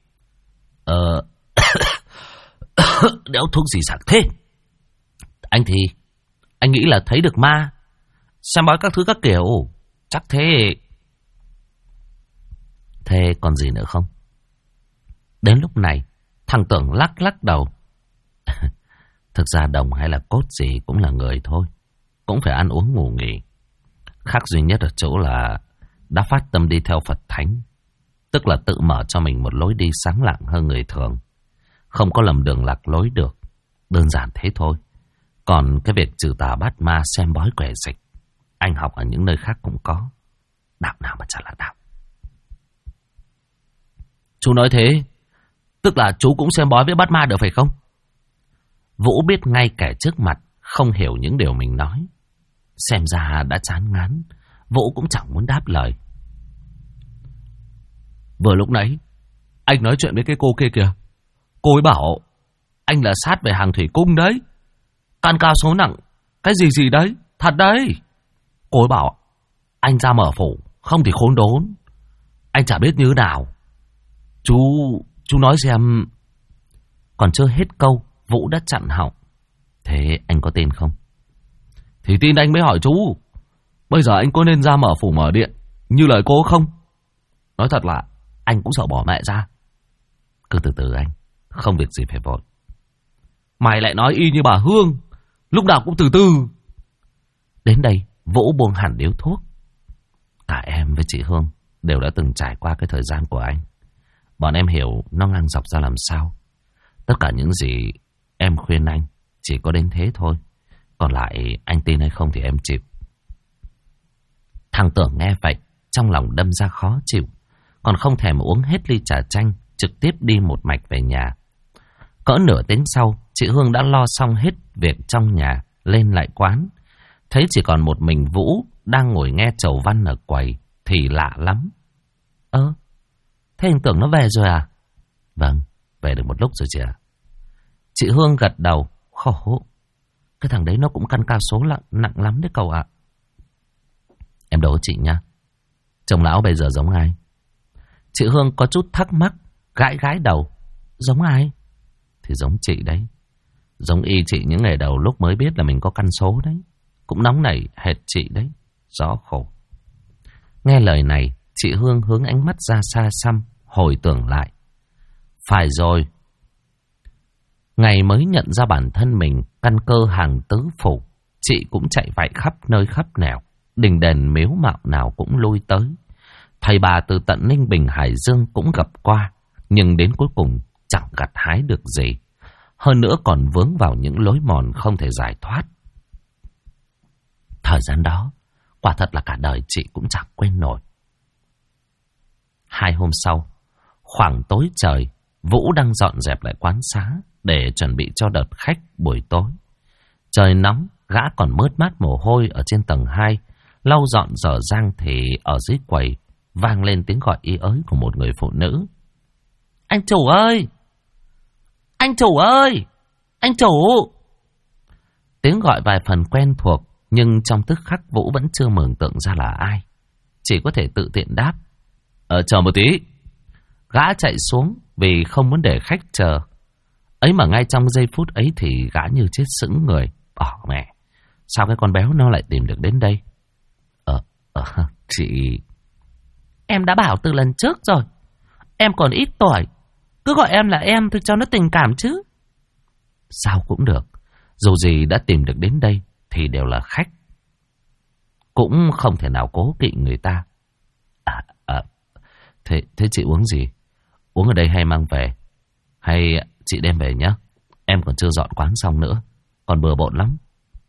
đéo thuốc gì sặc thế. Anh thì, anh nghĩ là thấy được ma, xem bói các thứ các kiểu, chắc thế. Thế còn gì nữa không? Đến lúc này, thằng Tưởng lắc đầu. Thực ra đồng hay là cốt gì cũng là người thôi, cũng phải ăn uống ngủ nghỉ. Khác duy nhất ở chỗ là đã phát tâm đi theo Phật Thánh, tức là tự mở cho mình một lối đi sáng lạng hơn người thường, không có lầm đường lạc lối được. Đơn giản thế thôi. Còn cái việc trừ tà bắt ma, xem bói quẻ dịch, anh học ở những nơi khác cũng có. Đạo nào mà chả là đạo. Chú nói thế, tức là chú cũng xem bói với bắt ma được phải không? Vũ biết ngay kẻ trước mặt không hiểu những điều mình nói. Xem ra đã chán ngán, Vũ cũng chẳng muốn đáp lời. Vừa lúc nãy anh nói chuyện với cái cô kia kìa, cô ấy bảo anh là sát về hàng thủy cung đấy, can cao số nặng, cái gì đấy, thật đấy. Cô ấy bảo anh ra mở phủ, không thì khốn đốn. Anh chả biết như thế nào. Chú nói xem. Còn chưa hết câu, Vũ đã chặn họng. Thế anh có tin không? Thì tin anh mới hỏi chú. Bây giờ anh có nên ra mở phủ mở điện như lời cô không? Nói thật là anh cũng sợ bỏ mẹ ra. Cứ từ từ anh, không việc gì phải vội. Mày lại nói y như bà Hương, lúc nào cũng từ từ. Đến đây Vũ buông hẳn điếu thuốc. Cả em với chị Hương đều đã từng trải qua cái thời gian của anh. bọn em hiểu nó ngang dọc ra làm sao. Tất cả những gì em khuyên anh chỉ có đến thế thôi. Còn lại anh tin hay không thì em chịu. Thằng Tưởng nghe vậy, trong lòng đâm ra khó chịu. Còn không thèm uống hết ly trà chanh, trực tiếp đi một mạch về nhà. Cỡ nửa tiếng sau, chị Hương đã lo xong hết việc trong nhà, lên lại quán. Thấy chỉ còn một mình Vũ đang ngồi nghe chầu văn ở quầy, thì lạ lắm. Thế anh Tưởng nó về rồi à? Vâng, về được một lúc rồi chị ạ. Chị Hương gật đầu. Khổ, cái thằng đấy nó cũng căn cao số nặng lắm đấy cậu ạ. Em đố chị nha, chồng lão bây giờ giống ai? Chị Hương có chút thắc mắc, gãi đầu. Giống ai? Thì giống chị đấy. Giống y chị những ngày đầu lúc mới biết là mình có căn số đấy. Cũng nóng nảy hệt chị đấy. Rõ khổ. Nghe lời này, chị Hương hướng ánh mắt ra xa xăm, hồi tưởng lại. Phải rồi. Ngày mới nhận ra bản thân mình căn cơ hàng tứ phủ, chị cũng chạy vạy khắp nơi khắp nẻo. Đình đền miếu mạo nào cũng lui tới. Thầy bà từ tận Ninh Bình Hải Dương cũng gặp qua, nhưng đến cuối cùng chẳng gặt hái được gì. Hơn nữa còn vướng vào những lối mòn không thể giải thoát. Thời gian đó, quả thật là cả đời chị cũng chẳng quên nổi. 2 hôm sau, khoảng tối trời, Vũ đang dọn dẹp lại quán xá để chuẩn bị cho đợt khách buổi tối. Trời nóng, gã còn mướt mát mồ hôi ở trên tầng 2, lau dọn dở dang thì ở dưới quầy vang lên tiếng gọi y ới của một người phụ nữ. Anh chủ ơi! Anh chủ ơi! Anh chủ! Tiếng gọi vài phần quen thuộc, nhưng trong tức khắc Vũ vẫn chưa mường tượng ra là ai. Chỉ có thể tự tiện đáp. Chờ một tí. Gã chạy xuống vì không muốn để khách chờ. Ấy mà ngay trong giây phút ấy thì gã như chết sững người. Mẹ, sao cái con béo nó lại tìm được đến đây? Chị... Em đã bảo từ lần trước rồi. Em còn ít tuổi, cứ gọi em là em thôi cho nó tình cảm chứ. Sao cũng được. Dù gì đã tìm được đến đây thì đều là khách. Cũng không thể nào cố kỵ người ta. Thế chị uống gì? Uống ở đây hay mang về? Hay chị đem về nhé? Em còn chưa dọn quán xong nữa, còn bừa bộn lắm.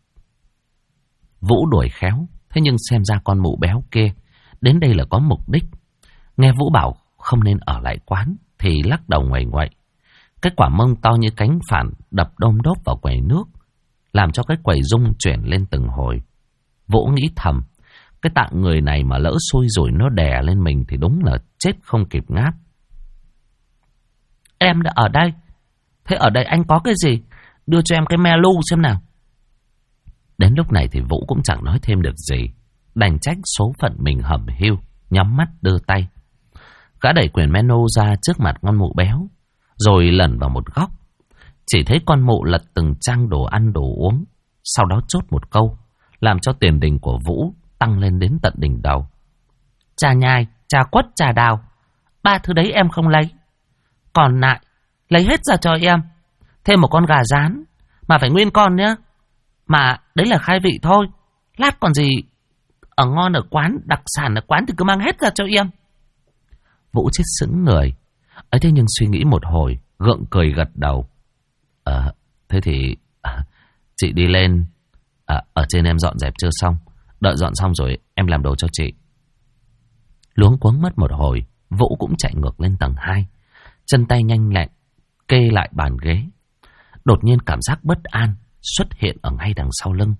Vũ đuổi khéo. Thế nhưng xem ra con mụ béo kia đến đây là có mục đích. Nghe Vũ bảo không nên ở lại quán thì lắc đầu ngoẩy ngoậy. Cái quả mông to như cánh phản đập đôm đốp vào quầy nước, làm cho cái quầy rung chuyển lên từng hồi. Vũ nghĩ thầm, cái tạng người này mà lỡ xui rồi nó đè lên mình thì đúng là chết không kịp ngáp. Em đã ở đây. Thế ở đây anh có cái gì? Đưa cho em cái melu xem nào. Đến lúc này thì Vũ cũng chẳng nói thêm được gì, đành trách số phận mình hẩm hiu, nhắm mắt đưa tay. Gã đẩy quyển menu ra trước mặt con mụ béo, rồi lẩn vào một góc. Chỉ thấy con mụ lật từng trang đồ ăn đồ uống, sau đó chốt một câu, làm cho tiền đình của Vũ tăng lên đến tận đỉnh đầu. Trà nhài, trà quất, trà đào, 3 thứ đấy em không lấy. Còn lại, lấy hết ra cho em. Thêm một con gà rán, mà phải nguyên con nhá. Mà đấy là khai vị thôi. Lát còn gì ở ngon ở quán, đặc sản ở quán thì cứ mang hết ra cho em. Vũ chết sững người. Ấy thế nhưng suy nghĩ một hồi, gượng cười gật đầu. Thế thì chị đi lên. Ở trên em dọn dẹp chưa xong. Đợi dọn xong rồi em làm đồ cho chị. Luống cuống mất một hồi, Vũ cũng chạy ngược lên tầng 2. Chân tay nhanh lẹn kê lại bàn ghế. Đột nhiên cảm giác bất an xuất hiện ở ngay đằng sau lưng.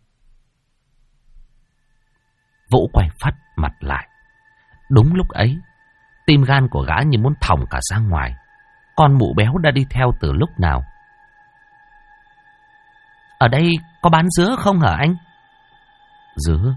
Vũ quay phắt mặt lại. Đúng lúc ấy, tim gan của gã như muốn thòng cả ra ngoài. Con mụ béo đã đi theo từ lúc nào? Ở đây có bán dứa không hả anh? Dứa?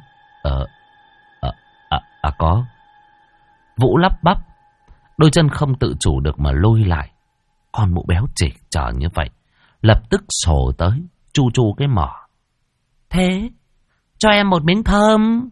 Có. Vũ lắp bắp, đôi chân không tự chủ được mà lôi lại. Con mụ béo chỉ chờ như vậy, lập tức sổ tới, chu chu cái mỏ. Thế, cho em một miếng thơm.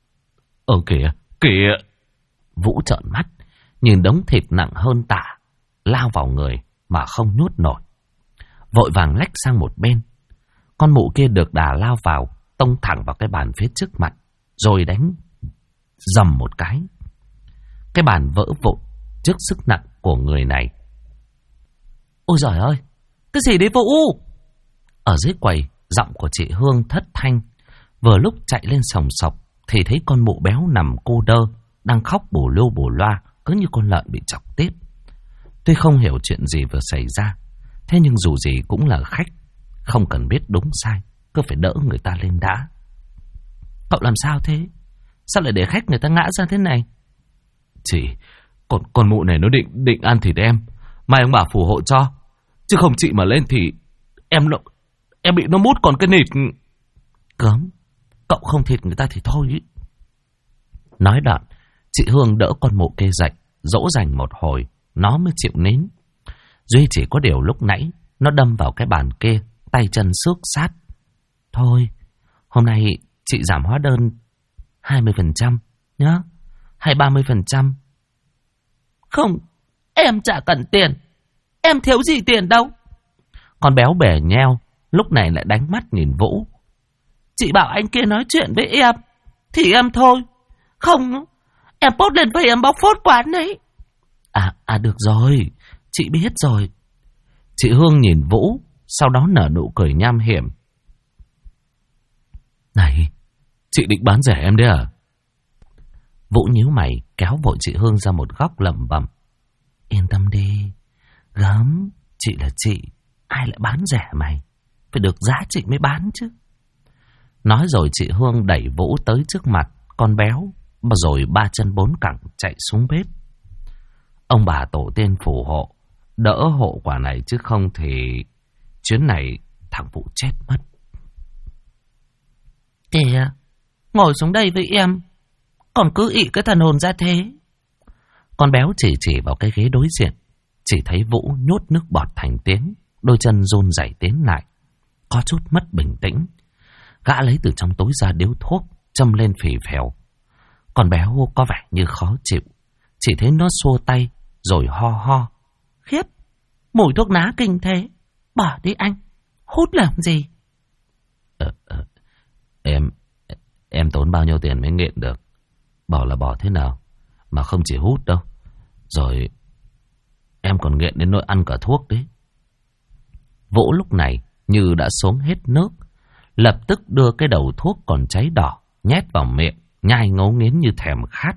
Kìa. Vũ trợn mắt, nhìn đống thịt nặng hơn tạ, lao vào người mà không nuốt nổi. Vội vàng lách sang một bên. Con mụ kia được đà lao vào, tông thẳng vào cái bàn phía trước mặt, rồi đánh dầm một cái. Cái bàn vỡ vụn trước sức nặng của người này. Ôi giời ơi, cái gì đấy Vũ? Ở dưới quầy, giọng của chị Hương thất thanh. Vừa lúc chạy lên sòng sọc thì thấy con mụ béo nằm cô đơ, đang khóc bù lô bù loa, cứ như con lợn bị chọc tiết. Tuy không hiểu chuyện gì vừa xảy ra, thế nhưng dù gì cũng là khách, không cần biết đúng sai, cứ phải đỡ người ta lên đã. Cậu làm sao thế? Sao lại để khách người ta ngã ra thế này? Chị, con mụ này nó định ăn thịt em, mai ông bà phù hộ cho. Chứ không chị mà lên thì em bị nó mút còn cái nịt. Gớm, cậu không thịt người ta thì thôi ý. Nói đoạn, chị Hương đỡ con mụ kê dậy, dỗ dành một hồi, nó mới chịu nín. Duy chỉ có điều lúc nãy, nó đâm vào cái bàn kia, tay chân xước sát. Thôi, hôm nay chị giảm hóa đơn 20% nhá, hay 30%. Không, em chả cần tiền. Em thiếu gì tiền đâu. Con béo bè nheo, lúc này lại đánh mắt nhìn Vũ. Chị bảo anh kia nói chuyện với em, thì em thôi. Không, em post lên với em bóc phốt quán đấy. Được rồi, chị biết rồi. Chị Hương nhìn Vũ, sau đó nở nụ cười nham hiểm. Này, chị định bán rẻ em đấy à? Vũ nhíu mày, kéo vội chị Hương ra một góc lẩm bẩm. Yên tâm đi, gớm, chị là chị, ai lại bán rẻ mày? Phải được giá trị mới bán chứ. Nói rồi chị Hương đẩy Vũ tới trước mặt con béo, rồi ba chân bốn cẳng chạy xuống bếp. Ông bà tổ tiên phù hộ, đỡ hộ quả này, chứ không thì chuyến này thằng Vũ chết mất. Kìa, ngồi xuống đây với em, còn cứ ị cái thần hồn ra thế. Con béo chỉ vào cái ghế đối diện, chỉ thấy Vũ nhốt nước bọt thành tiếng, đôi chân run rẩy tiến lại, có chút mất bình tĩnh. Gã lấy từ trong túi ra điếu thuốc, châm lên phì phèo. Con béo có vẻ như khó chịu, chỉ thấy nó xua tay rồi ho ho. Khiếp, mùi thuốc lá kinh thế. Bỏ đi anh, hút làm gì? Em tốn bao nhiêu tiền mới nghiện được? Bỏ là bỏ thế nào, mà không chỉ hút đâu. Rồi em còn nghiện đến nỗi ăn cả thuốc đấy. Vũ lúc này như đã xuống hết nước, lập tức đưa cái đầu thuốc còn cháy đỏ nhét vào miệng, nhai ngấu nghiến như thèm khát.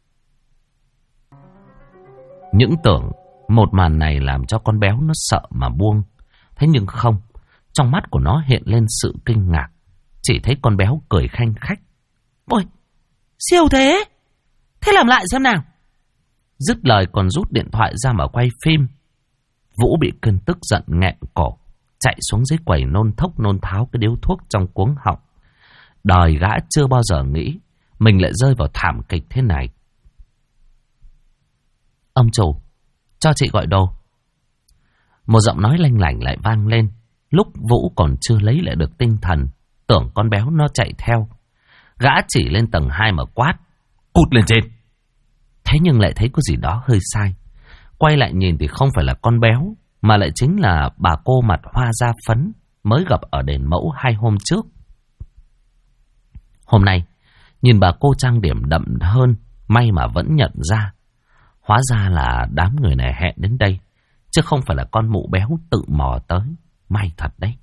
Những tưởng một màn này làm cho con béo nó sợ mà buông. Thế nhưng không, trong mắt của nó hiện lên sự kinh ngạc. Chỉ thấy con béo cười khanh khách. Ôi, siêu thế! Thế làm lại xem nào. Dứt lời còn rút điện thoại ra mà quay phim. Vũ bị cơn tức giận nghẹn cổ, chạy xuống dưới quầy nôn thốc nôn tháo cái điếu thuốc trong cuống họng. Đời gã chưa bao giờ nghĩ mình lại rơi vào thảm kịch thế này. Ông chủ, cho chị gọi đồ. Một giọng nói lanh lảnh lại vang lên. Lúc Vũ còn chưa lấy lại được tinh thần, tưởng con béo nó chạy theo. Gã chỉ lên tầng 2 mà quát: cút lên trên! Thế nhưng lại thấy có gì đó hơi sai. Quay lại nhìn thì không phải là con béo, mà lại chính là bà cô mặt hoa da phấn mới gặp ở đền Mẫu 2 hôm trước. Hôm nay nhìn bà cô trang điểm đậm hơn, may mà vẫn nhận ra. Hóa ra là đám người này hẹn đến đây, chứ không phải là con mụ béo tự mò tới. May thật đấy.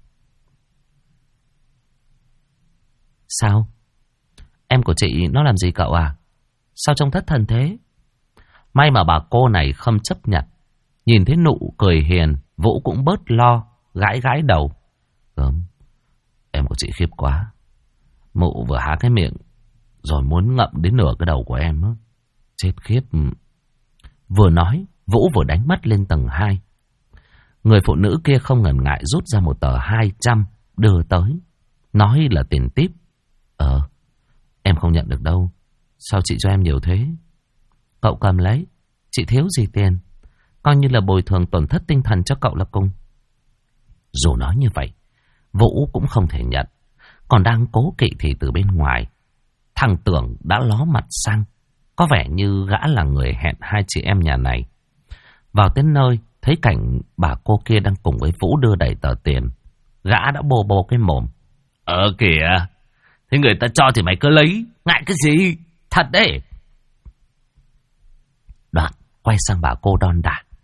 Sao? Em của chị nó làm gì cậu à? Sao trông thất thần thế? May mà bà cô này không chấp nhận. Nhìn thấy nụ cười hiền, Vũ cũng bớt lo, gãi gãi đầu. Em của chị khiếp quá. Mụ vừa há cái miệng rồi muốn ngậm đến nửa cái đầu của em á. Chết khiếp. Vừa nói, Vũ vừa đánh mắt lên tầng 2. Người phụ nữ kia không ngần ngại rút ra một tờ 200 đưa tới, nói là tiền típ. Em không nhận được đâu. Sao chị cho em nhiều thế? Cậu cầm lấy, chị thiếu gì tiền, coi như là bồi thường tổn thất tinh thần cho cậu là cùng. Dù nói như vậy, Vũ cũng không thể nhận. Còn đang cố kỵ thì từ bên ngoài, thằng Tưởng đã ló mặt sang. Có vẻ như gã là người hẹn hai chị em nhà này. Vào đến nơi, thấy cảnh bà cô kia đang cùng với Vũ đưa đầy tờ tiền, gã đã bô bô cái mồm. Kìa, thế người ta cho thì mày cứ lấy, ngại cái gì? Thật đấy. Đoạn quay sang bà cô đon đả.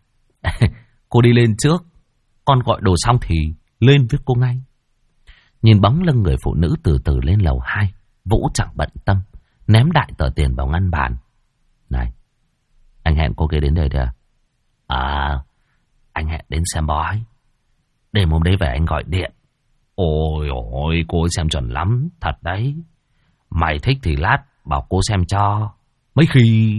Cô đi lên trước, con gọi đồ xong thì lên với cô ngay. Nhìn bóng lưng người phụ nữ từ từ lên lầu 2, Vũ chẳng bận tâm, ném đại tờ tiền vào ngăn bàn. Này, anh hẹn cô kia đến đây đấy à? Anh hẹn đến xem bói. Đêm hôm đấy về anh gọi điện. Ôi ôi, cô xem chuẩn lắm, thật đấy. Mày thích thì lát bảo cô xem cho. Mấy khi...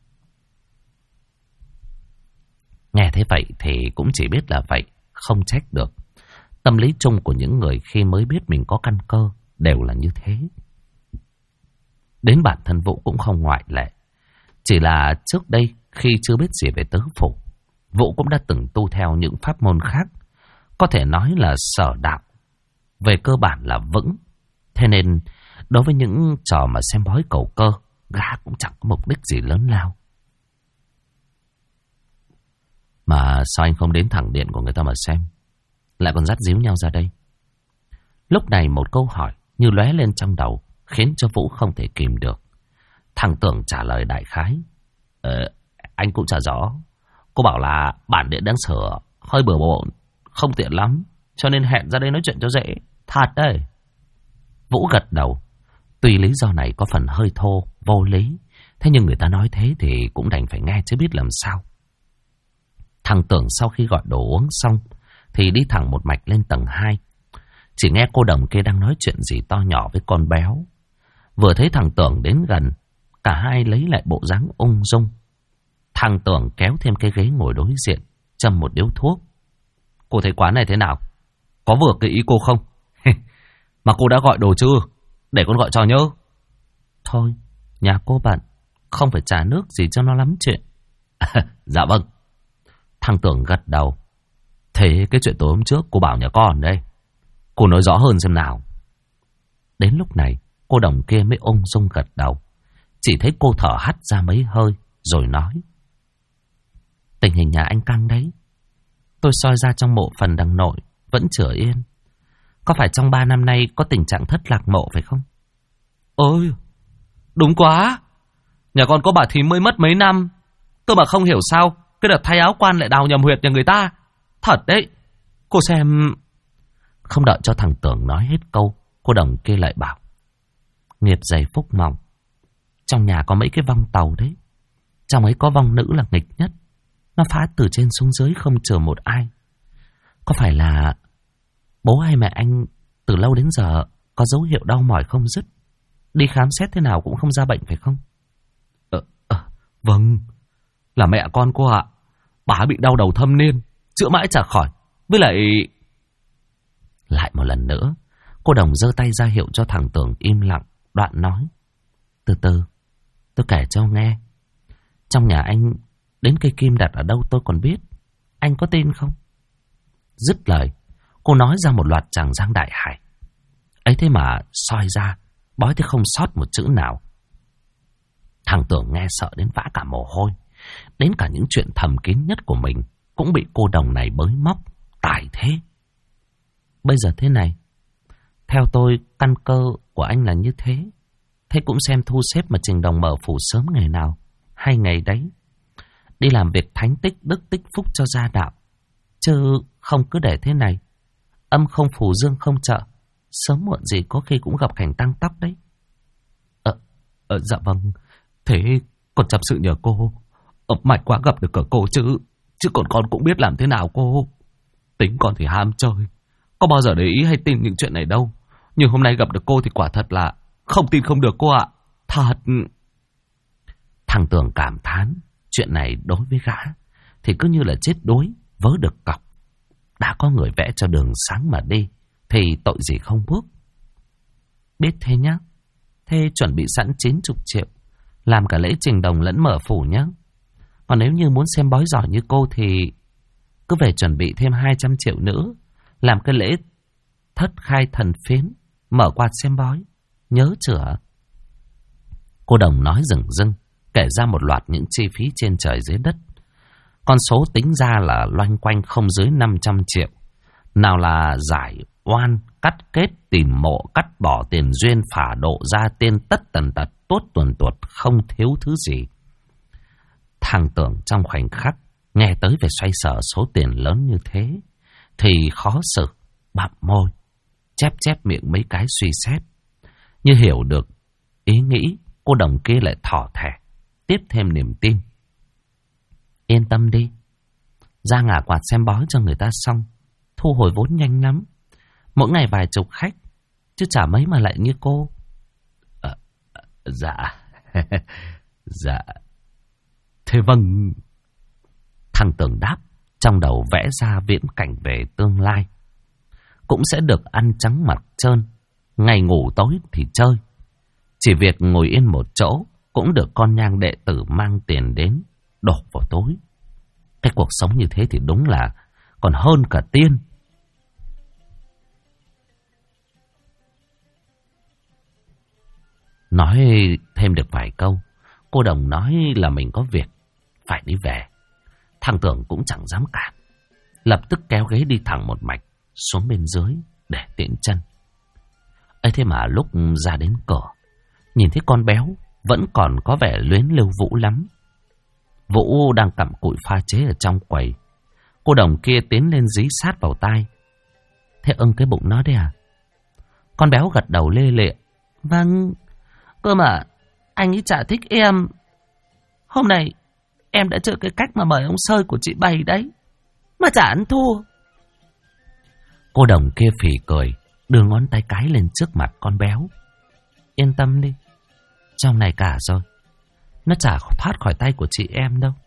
Nghe thế vậy thì cũng chỉ biết là vậy, không trách được. Tâm lý chung của những người khi mới biết mình có căn cơ đều là như thế. Đến bản thân Vũ cũng không ngoại lệ. Chỉ là trước đây khi chưa biết gì về tứ phủ, Vũ cũng đã từng tu theo những pháp môn khác, có thể nói là sở đạo, về cơ bản là vững. Thế nên đối với những trò mà xem bói cầu cơ, gã cũng chẳng có mục đích gì lớn lao. Mà sao anh không đến thẳng điện của người ta mà xem, lại còn dắt díu nhau ra đây? Lúc này một câu hỏi như lóe lên trong đầu, khiến cho Vũ không thể kìm được. Thằng Tưởng trả lời đại khái. Anh cũng chả rõ. Cô bảo là bản điện đang sửa, hơi bừa bộn, không tiện lắm, cho nên hẹn ra đây nói chuyện cho dễ. Thật đấy. Vũ gật đầu. Tuy lý do này có phần hơi thô, vô lý, thế nhưng người ta nói thế thì cũng đành phải nghe chứ biết làm sao. Thằng Tưởng sau khi gọi đồ uống xong thì đi thẳng một mạch lên tầng 2. Chỉ nghe cô đồng kia đang nói chuyện gì to nhỏ với con béo. Vừa thấy thằng Tưởng đến gần, cả hai lấy lại bộ dáng ung dung. Thằng Tưởng kéo thêm cái ghế ngồi đối diện, châm một điếu thuốc. Cô thấy quán này thế nào? Có vừa cái ý cô không? Mà cô đã gọi đồ chưa? Để con gọi cho nhớ. Thôi, nhà cô bận, không phải trả nước gì cho nó lắm chuyện. Dạ vâng. Thằng Tưởng gật đầu. Thế cái chuyện tối hôm trước cô bảo nhà con đây, cô nói rõ hơn xem nào. Đến lúc này cô đồng kia mới ung dung gật đầu. Chỉ thấy cô thở hắt ra mấy hơi rồi nói. Tình hình nhà anh căng đấy. Tôi soi ra trong mộ phần đằng nội vẫn chưa yên. Có phải trong 3 năm nay có tình trạng thất lạc mộ phải không? Ôi, đúng quá. Nhà con có bà thím mới mất mấy năm. Tôi mà không hiểu sao cái đợt thay áo quan lại đào nhầm huyệt nhà người ta. Thật đấy. Cô xem... Không đợi cho thằng Tưởng nói hết câu, cô đồng kia lại bảo. Nghiệp dày phúc mỏng. Trong nhà có mấy cái vong tàu đấy. Trong ấy có vong nữ là nghịch nhất. Nó phá từ trên xuống dưới không chừa một ai. Có phải là bố hay mẹ anh từ lâu đến giờ có dấu hiệu đau mỏi không dứt, đi khám xét thế nào cũng không ra bệnh phải không? Vâng, là mẹ con cô ạ. Bà bị đau đầu thâm niên, chữa mãi chả khỏi. Với lại một lần nữa, cô đồng giơ tay ra hiệu cho thằng Tưởng im lặng, đoạn nói. Từ từ, tôi kể cho nghe. Trong nhà anh đến cây kim đặt ở đâu tôi còn biết. Anh có tin không? Dứt lời, cô nói ra một loạt tràng giang đại hải. Ấy thế mà soi ra, bói thì không sót một chữ nào. Thằng Tưởng nghe sợ đến vã cả mồ hôi. Đến cả những chuyện thầm kín nhất của mình cũng bị cô đồng này bới móc. Tài thế. Bây giờ thế này, theo tôi căn cơ của anh là như thế. Thế cũng xem thu xếp mà Trình Đồng mở phủ sớm ngày nào hay ngày đấy. Đi làm việc thánh tích đức tích phúc cho gia đạo, chứ không cứ để thế này. Âm không phù dương không trợ, sớm muộn gì có khi cũng gặp cảnh tăng tóc đấy. Dạ vâng. Thế còn chăm sự nhờ cô. Mạch quá gặp được cả cô chứ còn con cũng biết làm thế nào cô. Tính con thì ham chơi, có bao giờ để ý hay tin những chuyện này đâu. Nhưng hôm nay gặp được cô thì quả thật là không tin không được cô ạ. Thật. Thằng Tưởng cảm thán. Chuyện này đối với gã thì cứ như là chết đuối vớ được cọc. Đã có người vẽ cho đường sáng mà đi thì tội gì không bước. Biết thế nhá. Thế chuẩn bị sẵn 90 triệu, làm cả lễ Trình Đồng lẫn mở phủ nhá. Còn nếu như muốn xem bói giỏi như cô thì cứ về chuẩn bị thêm 200 triệu nữa, làm cái lễ thất khai thần phiến, mở quạt xem bói. Nhớ chưa? Cô đồng nói rừng rưng, kể ra một loạt những chi phí trên trời dưới đất. Con số tính ra là loanh quanh không dưới 500 triệu. Nào là giải oan, cắt kết, tìm mộ, cắt bỏ tiền duyên, phả độ, ra tiên, tất tần tật, tốt tuần tuột, không thiếu thứ gì. Thằng Tưởng trong khoảnh khắc nghe tới về xoay sở số tiền lớn như thế thì khó xử, bặm môi, chép chép miệng mấy cái suy xét. Như hiểu được ý nghĩ, cô đồng kia lại thỏ thẻ, tiếp thêm niềm tin. Yên tâm đi, ra ngả quạt xem bói cho người ta xong, thu hồi vốn nhanh lắm. Mỗi ngày vài chục khách, chứ chả mấy mà lại như cô. Dạ, dạ, thế vâng. Thằng Tường đáp, trong đầu vẽ ra viễn cảnh về tương lai. Cũng sẽ được ăn trắng mặt trơn, ngày ngủ tối thì chơi. Chỉ việc ngồi yên một chỗ cũng được con nhang đệ tử mang tiền đến đổ vào tối. Cái cuộc sống như thế thì đúng là còn hơn cả tiên. Nói thêm được vài câu, cô đồng nói là mình có việc phải đi về. Thằng Tưởng cũng chẳng dám cản, lập tức kéo ghế đi thẳng một mạch xuống bên dưới để tiễn chân. ấy thế mà lúc ra đến cửa, nhìn thấy con béo vẫn còn có vẻ luyến lưu Vũ lắm. Vũ đang cặm cụi pha chế ở trong quầy. Cô đồng kia tiến lên dí sát vào tai. Thế ưng cái bụng nó đấy à? Con béo gật đầu lê lệ. Vâng, cơ mà anh ấy chả thích em. Hôm nay em đã chơi cái cách mà mời ông Sơi của chị bày đấy, mà chả ăn thua. Cô đồng kia phì cười, đưa ngón tay cái lên trước mặt con béo. Yên tâm đi, trong này cả rồi, nó chả thoát khỏi tay của chị em đâu.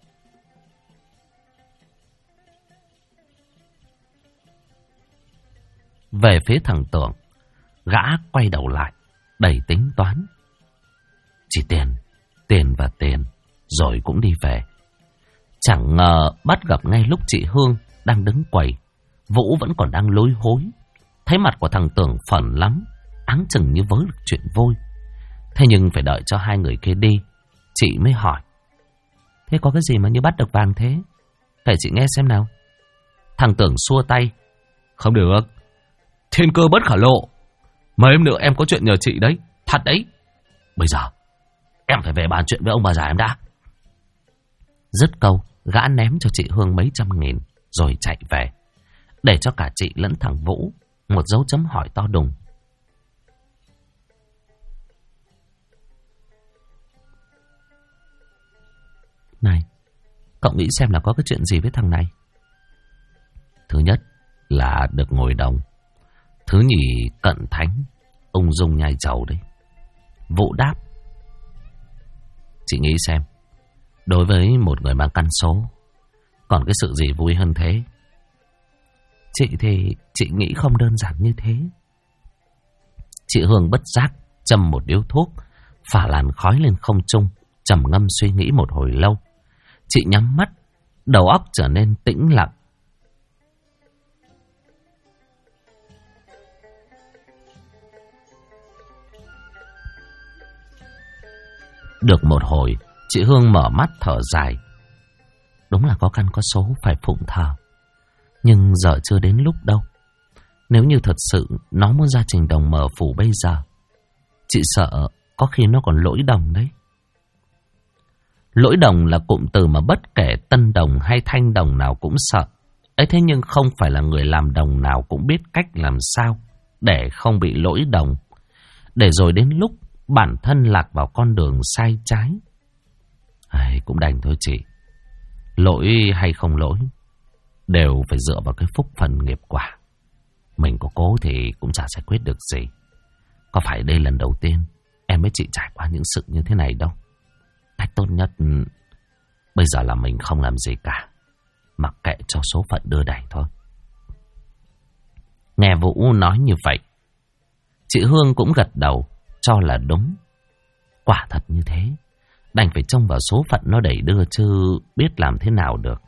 Về phía thằng Tưởng, gã quay đầu lại, đầy tính toán. Chỉ tiền, tiền và tiền, rồi cũng đi về. Chẳng ngờ bắt gặp ngay lúc chị Hương đang đứng quầy, Vũ vẫn còn đang lối hối. Thấy mặt của thằng Tưởng phẫn lắm, áng chừng như vớ được chuyện vui. Thế nhưng phải đợi cho hai người kia đi, chị mới hỏi. Thế có cái gì mà như bắt được vàng thế? Kể chị nghe xem nào. Thằng Tưởng xua tay. Không được, thiên cơ bất khả lộ. Mấy em nữa em có chuyện nhờ chị đấy, thật đấy. Bây giờ em phải về bàn chuyện với ông bà già em đã. Dứt câu, gã ném cho chị Hương mấy trăm nghìn rồi chạy về, để cho cả chị lẫn thằng Vũ một dấu chấm hỏi to đùng. Này, cậu nghĩ xem là có cái chuyện gì với thằng này? Thứ nhất là được ngồi đồng, thứ nhì cận thánh, ung dung nhai trầu đấy. Vũ đáp. Chị nghĩ xem, đối với một người mang căn số, còn cái sự gì vui hơn thế? Chị thì chị nghĩ không đơn giản như thế. Chị Hương bất giác châm một điếu thuốc, phả làn khói lên không trung, trầm ngâm suy nghĩ một hồi lâu. Chị nhắm mắt, đầu óc trở nên tĩnh lặng. Được một hồi, chị Hương mở mắt thở dài. Đúng là có căn có số phải phụng thờ, nhưng giờ chưa đến lúc đâu. Nếu như thật sự nó muốn ra trình đồng mở phủ bây giờ, chị sợ có khi nó còn lỗi đồng đấy. Lỗi đồng là cụm từ mà bất kể tân đồng hay thanh đồng nào cũng sợ. Ấy thế nhưng không phải là người làm đồng nào cũng biết cách làm sao để không bị lỗi đồng, để rồi đến lúc bản thân lạc vào con đường sai trái. Cũng đành thôi chị. Lỗi hay không lỗi đều phải dựa vào cái phúc phần nghiệp quả. Mình có cố thì cũng chả giải quyết được gì. Có phải đây lần đầu tiên em với chị trải qua những sự như thế này đâu. Cách tốt nhất bây giờ là mình không làm gì cả, mặc kệ cho số phận đưa đẩy thôi. Nghe Vũ nói như vậy, chị Hương cũng gật đầu cho là đúng. Quả thật như thế, đành phải trông vào số phận nó đẩy đưa chứ biết làm thế nào được.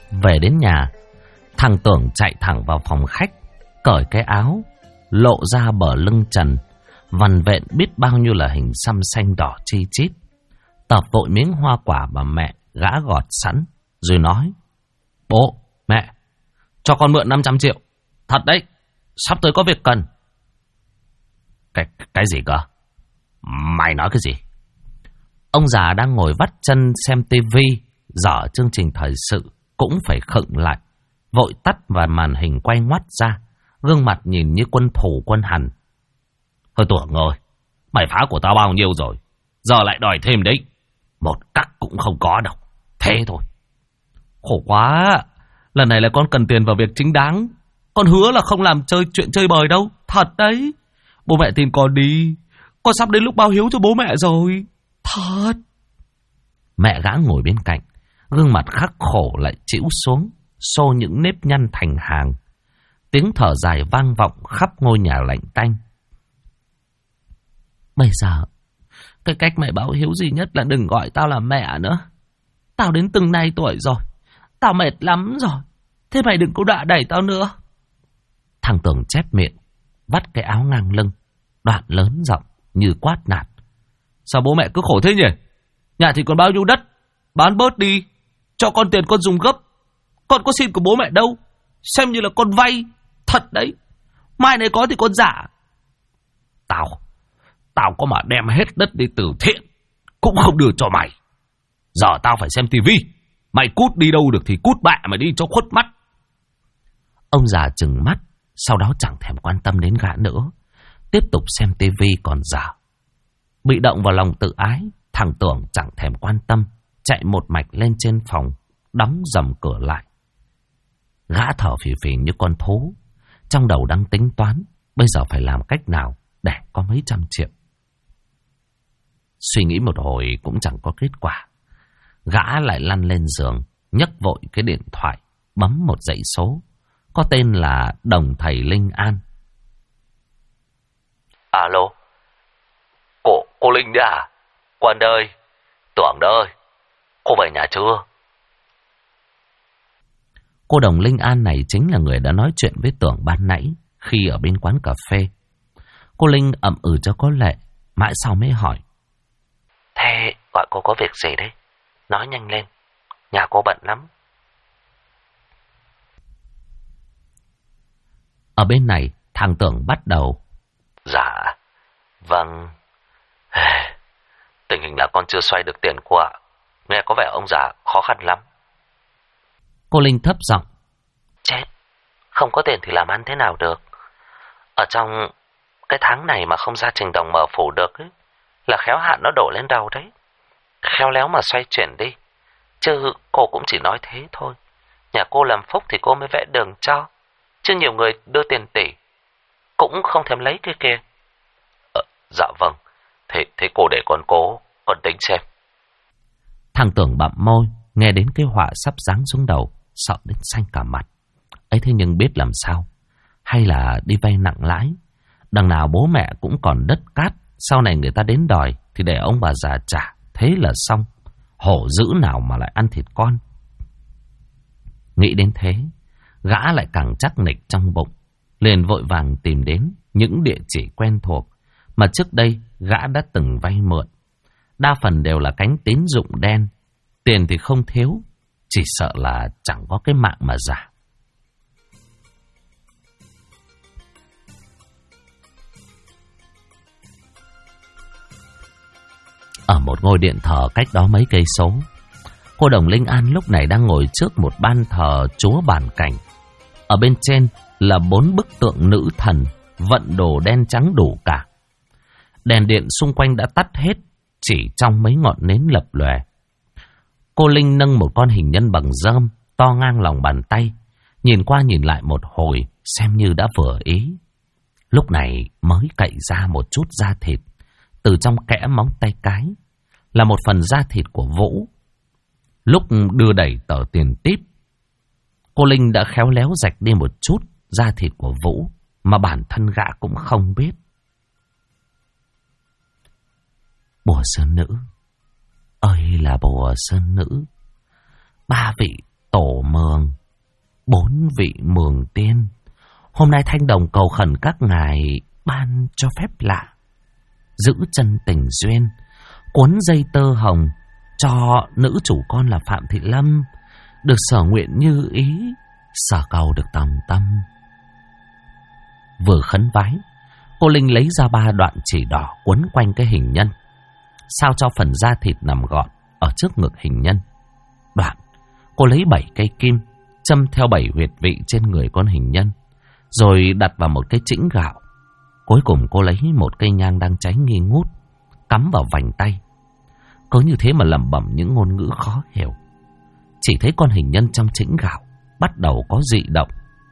Về đến nhà, thằng Tưởng chạy thẳng vào phòng khách, cởi cái áo, lộ ra bờ lưng trần, vằn vện biết bao nhiêu là hình xăm xanh đỏ chi chít. Tập vội miếng hoa quả mà mẹ gã gọt sẵn, rồi nói: Bố, mẹ, cho con mượn 500 triệu. Thật đấy, sắp tới có việc cần. Cái gì cơ? Mày nói cái gì? Ông già đang ngồi vắt chân xem tivi, dở chương trình thời sự, cũng phải khựng lại, vội tắt và màn hình quay ngoắt ra, gương mặt nhìn như quân thù quân hằn. Thôi Tưởng ơi, mày phá của tao bao nhiêu rồi, giờ lại đòi thêm đấy. Một cắc cũng không có đâu, thế thôi. Khổ quá, lần này là con cần tiền vào việc chính đáng. Con hứa là không làm chuyện chơi bời đâu, thật đấy. Bố mẹ tìm con đi, con sắp đến lúc báo hiếu cho bố mẹ rồi, thật. Mẹ gã ngồi bên cạnh, gương mặt khắc khổ lại chĩu xuống, xô những nếp nhăn thành hàng. Tiếng thở dài vang vọng khắp ngôi nhà lạnh tanh. Bây giờ, cái cách mày báo hiếu duy nhất là đừng gọi tao là mẹ nữa. Tao đến từng này tuổi rồi, tao mệt lắm rồi. Thế mày đừng có đạ đẩy tao nữa. Thằng Tưởng chép miệng, vắt cái áo ngang lưng, đoạn lớn giọng như quát nạt. Sao bố mẹ cứ khổ thế nhỉ? Nhà thì còn bao nhiêu đất, bán bớt đi, cho con tiền con dùng gấp. Con có xin của bố mẹ đâu, xem như là con vay. Thật đấy, mai này có thì con giả. Tao có mà đem hết đất đi từ thiện cũng không đưa cho mày. Giờ tao phải xem tivi, mày cút đi đâu được thì cút bạ mày đi cho khuất mắt. Ông già trừng mắt, sau đó chẳng thèm quan tâm đến gã nữa, tiếp tục xem tivi còn dở. Bị động vào lòng tự ái, thằng Tưởng chẳng thèm quan tâm, chạy một mạch lên trên phòng, đóng dầm cửa lại. Gã thở phì phì như con thú, trong đầu đang tính toán bây giờ phải làm cách nào để có mấy trăm triệu. Suy nghĩ một hồi cũng chẳng có kết quả. Gã lại lăn lên giường, nhấc vội cái điện thoại, bấm một dãy số, có tên là Đồng Thầy Linh An. Alo, cô Linh đấy à? Quân ơi, Tưởng ơi, cô về nhà chưa? Cô Đồng Linh An này chính là người đã nói chuyện với Tưởng ban nãy khi ở bên quán cà phê. Cô Linh ậm ừ cho có lệ, mãi sau mới hỏi. Thế gọi cô có việc gì đấy? Nói nhanh lên, nhà cô bận lắm. Ở bên này, thằng Tưởng bắt đầu. Dạ, vâng. Tình hình là con chưa xoay được tiền của ạ. Nghe có vẻ ông già khó khăn lắm. Cô Linh thấp giọng. Chết, không có tiền thì làm ăn thế nào được? Ở trong cái tháng này mà không ra trình đồng mở phủ được ấy, là khéo hạn nó đổ lên đầu đấy. Khéo léo mà xoay chuyển đi. Chứ cô cũng chỉ nói thế thôi. Nhà cô làm phúc thì cô mới vẽ đường cho. Chứ nhiều người đưa tiền tỷ cũng không thèm lấy cái kia. Dạ vâng. Thế cô để con cố, con tính xem. Thằng Tưởng bặm môi, nghe đến cái họa sắp giáng xuống đầu, sợ đến xanh cả mặt. Ấy thế nhưng biết làm sao? Hay là đi vay nặng lãi? Đằng nào bố mẹ cũng còn đất cát, sau này người ta đến đòi thì để ông bà già trả, thế là xong. Hổ dữ nào mà lại ăn thịt con. Nghĩ đến thế, gã lại càng chắc nịch trong bụng, liền vội vàng tìm đến những địa chỉ quen thuộc mà trước đây gã đã từng vay mượn. Đa phần đều là cánh tín dụng đen. Tiền thì không thiếu, chỉ sợ là chẳng có cái mạng mà giả. Ở một ngôi điện thờ cách đó mấy cây số, cô Đồng Linh An lúc này đang ngồi trước một ban thờ Chúa Bản Cảnh. Ở bên trên là 4 bức tượng nữ thần vận đồ đen trắng đủ cả. Đèn điện xung quanh đã tắt hết, chỉ trong mấy ngọn nến lập lòe. Cô Linh nâng một con hình nhân bằng rơm to ngang lòng bàn tay, nhìn qua nhìn lại một hồi xem như đã vừa ý. Lúc này mới cậy ra một chút da thịt từ trong kẽ móng tay cái, là một phần da thịt của Vũ. Lúc đưa đẩy tờ tiền típ, cô Linh đã khéo léo rạch đi một chút da thịt của Vũ mà bản thân gã cũng không biết. Bùa sơn nữ ơi là bùa sơn nữ, 3 vị tổ mường, 4 vị mường tiên. Hôm nay Thanh Đồng cầu khẩn các ngài ban cho phép lạ, giữ chân tình duyên, cuốn dây tơ hồng cho nữ chủ con là Phạm Thị Lâm được sở nguyện như ý, sở cầu được tòng tâm. Vừa khấn vái, cô Linh lấy ra 3 đoạn chỉ đỏ quấn quanh cái hình nhân, sao cho phần da thịt nằm gọn ở trước ngực hình nhân. Đoạn, cô lấy 7 cây kim châm theo 7 huyệt vị trên người con hình nhân, rồi đặt vào một cái chĩnh gạo. Cuối cùng cô lấy một cây nhang đang cháy nghi ngút, cắm vào vành tay. Cứ như thế mà lẩm bẩm những ngôn ngữ khó hiểu. Chỉ thấy con hình nhân trong chĩnh gạo bắt đầu có dị động.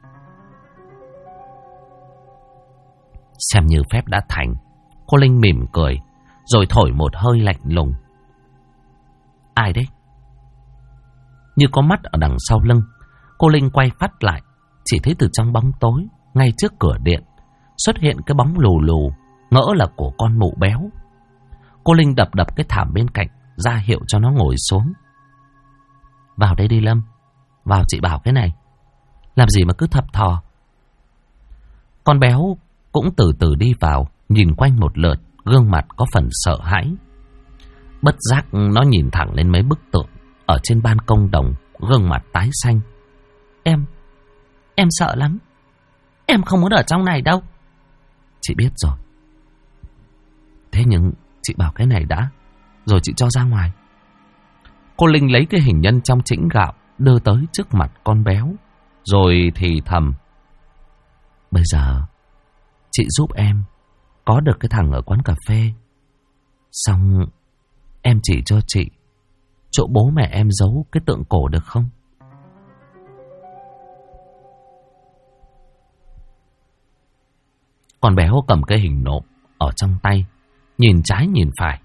Xem như phép đã thành, cô Linh mỉm cười, rồi thổi một hơi lạnh lùng. Ai đấy? Như có mắt ở đằng sau lưng, cô Linh quay phát lại, chỉ thấy từ trong bóng tối, ngay trước cửa điện, xuất hiện cái bóng lù lù, ngỡ là của con mụ béo. Cô Linh đập cái thảm bên cạnh, ra hiệu cho nó ngồi xuống. Vào đây đi Lâm, vào chị bảo cái này. Làm gì mà cứ thập thò. Con béo cũng từ từ đi vào, nhìn quanh một lượt, gương mặt có phần sợ hãi. Bất giác nó nhìn thẳng lên mấy bức tượng ở trên ban công đồng, gương mặt tái xanh. Em sợ lắm. Em không muốn ở trong này đâu. Chị biết rồi. Thế nhưng chị bảo cái này đã, rồi chị cho ra ngoài. Cô Linh lấy cái hình nhân trong chĩnh gạo, đưa tới trước mặt con béo, rồi thì thầm. Bây giờ chị giúp em có được cái thằng ở quán cà phê, xong em chỉ cho chị chỗ bố mẹ em giấu cái tượng cổ được không? Con béo cầm cái hình nộm ở trong tay, nhìn trái nhìn phải.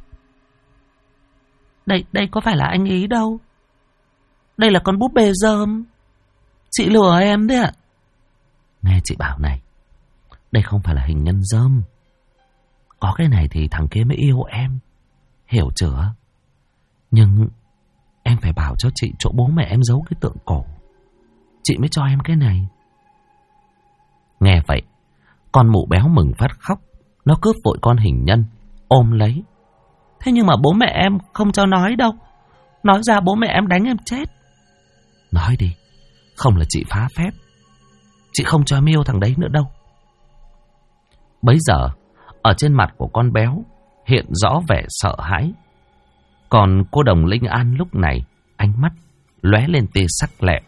Đây có phải là anh ý đâu. Đây là con búp bê rơm. Chị lừa em đấy ạ. Nghe chị bảo này, đây không phải là hình nhân rơm. Có cái này thì thằng kia mới yêu em, hiểu chưa? Nhưng em phải bảo cho chị chỗ bố mẹ em giấu cái tượng cổ, chị mới cho em cái này. Nghe vậy, con mụ béo mừng phát khóc. Nó cướp vội con hình nhân, ôm lấy. Thế nhưng mà bố mẹ em không cho nói đâu. Nói ra bố mẹ em đánh em chết. Nói đi, không là chị phá phép. Chị không cho em yêu thằng đấy nữa đâu. Bấy giờ, ở trên mặt của con béo hiện rõ vẻ sợ hãi. Còn cô đồng Linh An lúc này, ánh mắt lóe lên tia sắc lẹm.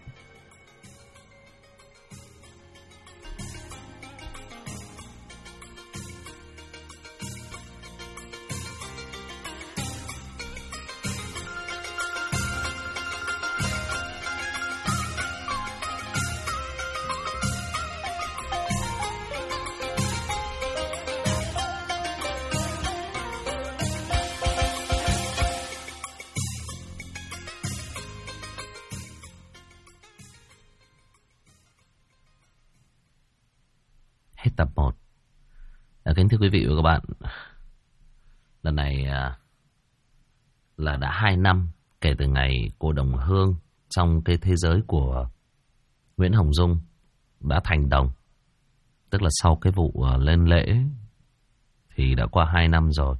Hết tập 1. Kính thưa quý vị và các bạn, lần này là đã 2 năm kể từ ngày cô đồng Hương trong cái thế giới của Nguyễn Hồng Dung đã thành đồng. Tức là sau cái vụ lên lễ thì đã qua 2 năm rồi,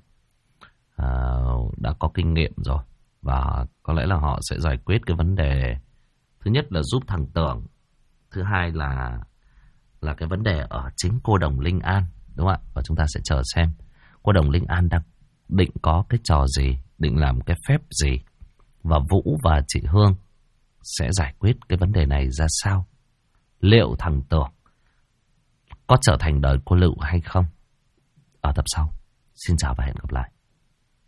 đã có kinh nghiệm rồi. Và có lẽ là họ sẽ giải quyết cái vấn đề. Thứ nhất là giúp thằng Tưởng. Thứ hai là cái vấn đề ở chính cô đồng Linh An, đúng không ạ? Và chúng ta sẽ chờ xem cô đồng Linh An đang định có cái trò gì, định làm cái phép gì, và Vũ và chị Hương sẽ giải quyết cái vấn đề này ra sao. Liệu thằng Tưởng có trở thành đời cô Lựu hay không? Ở tập sau. Xin chào và hẹn gặp lại.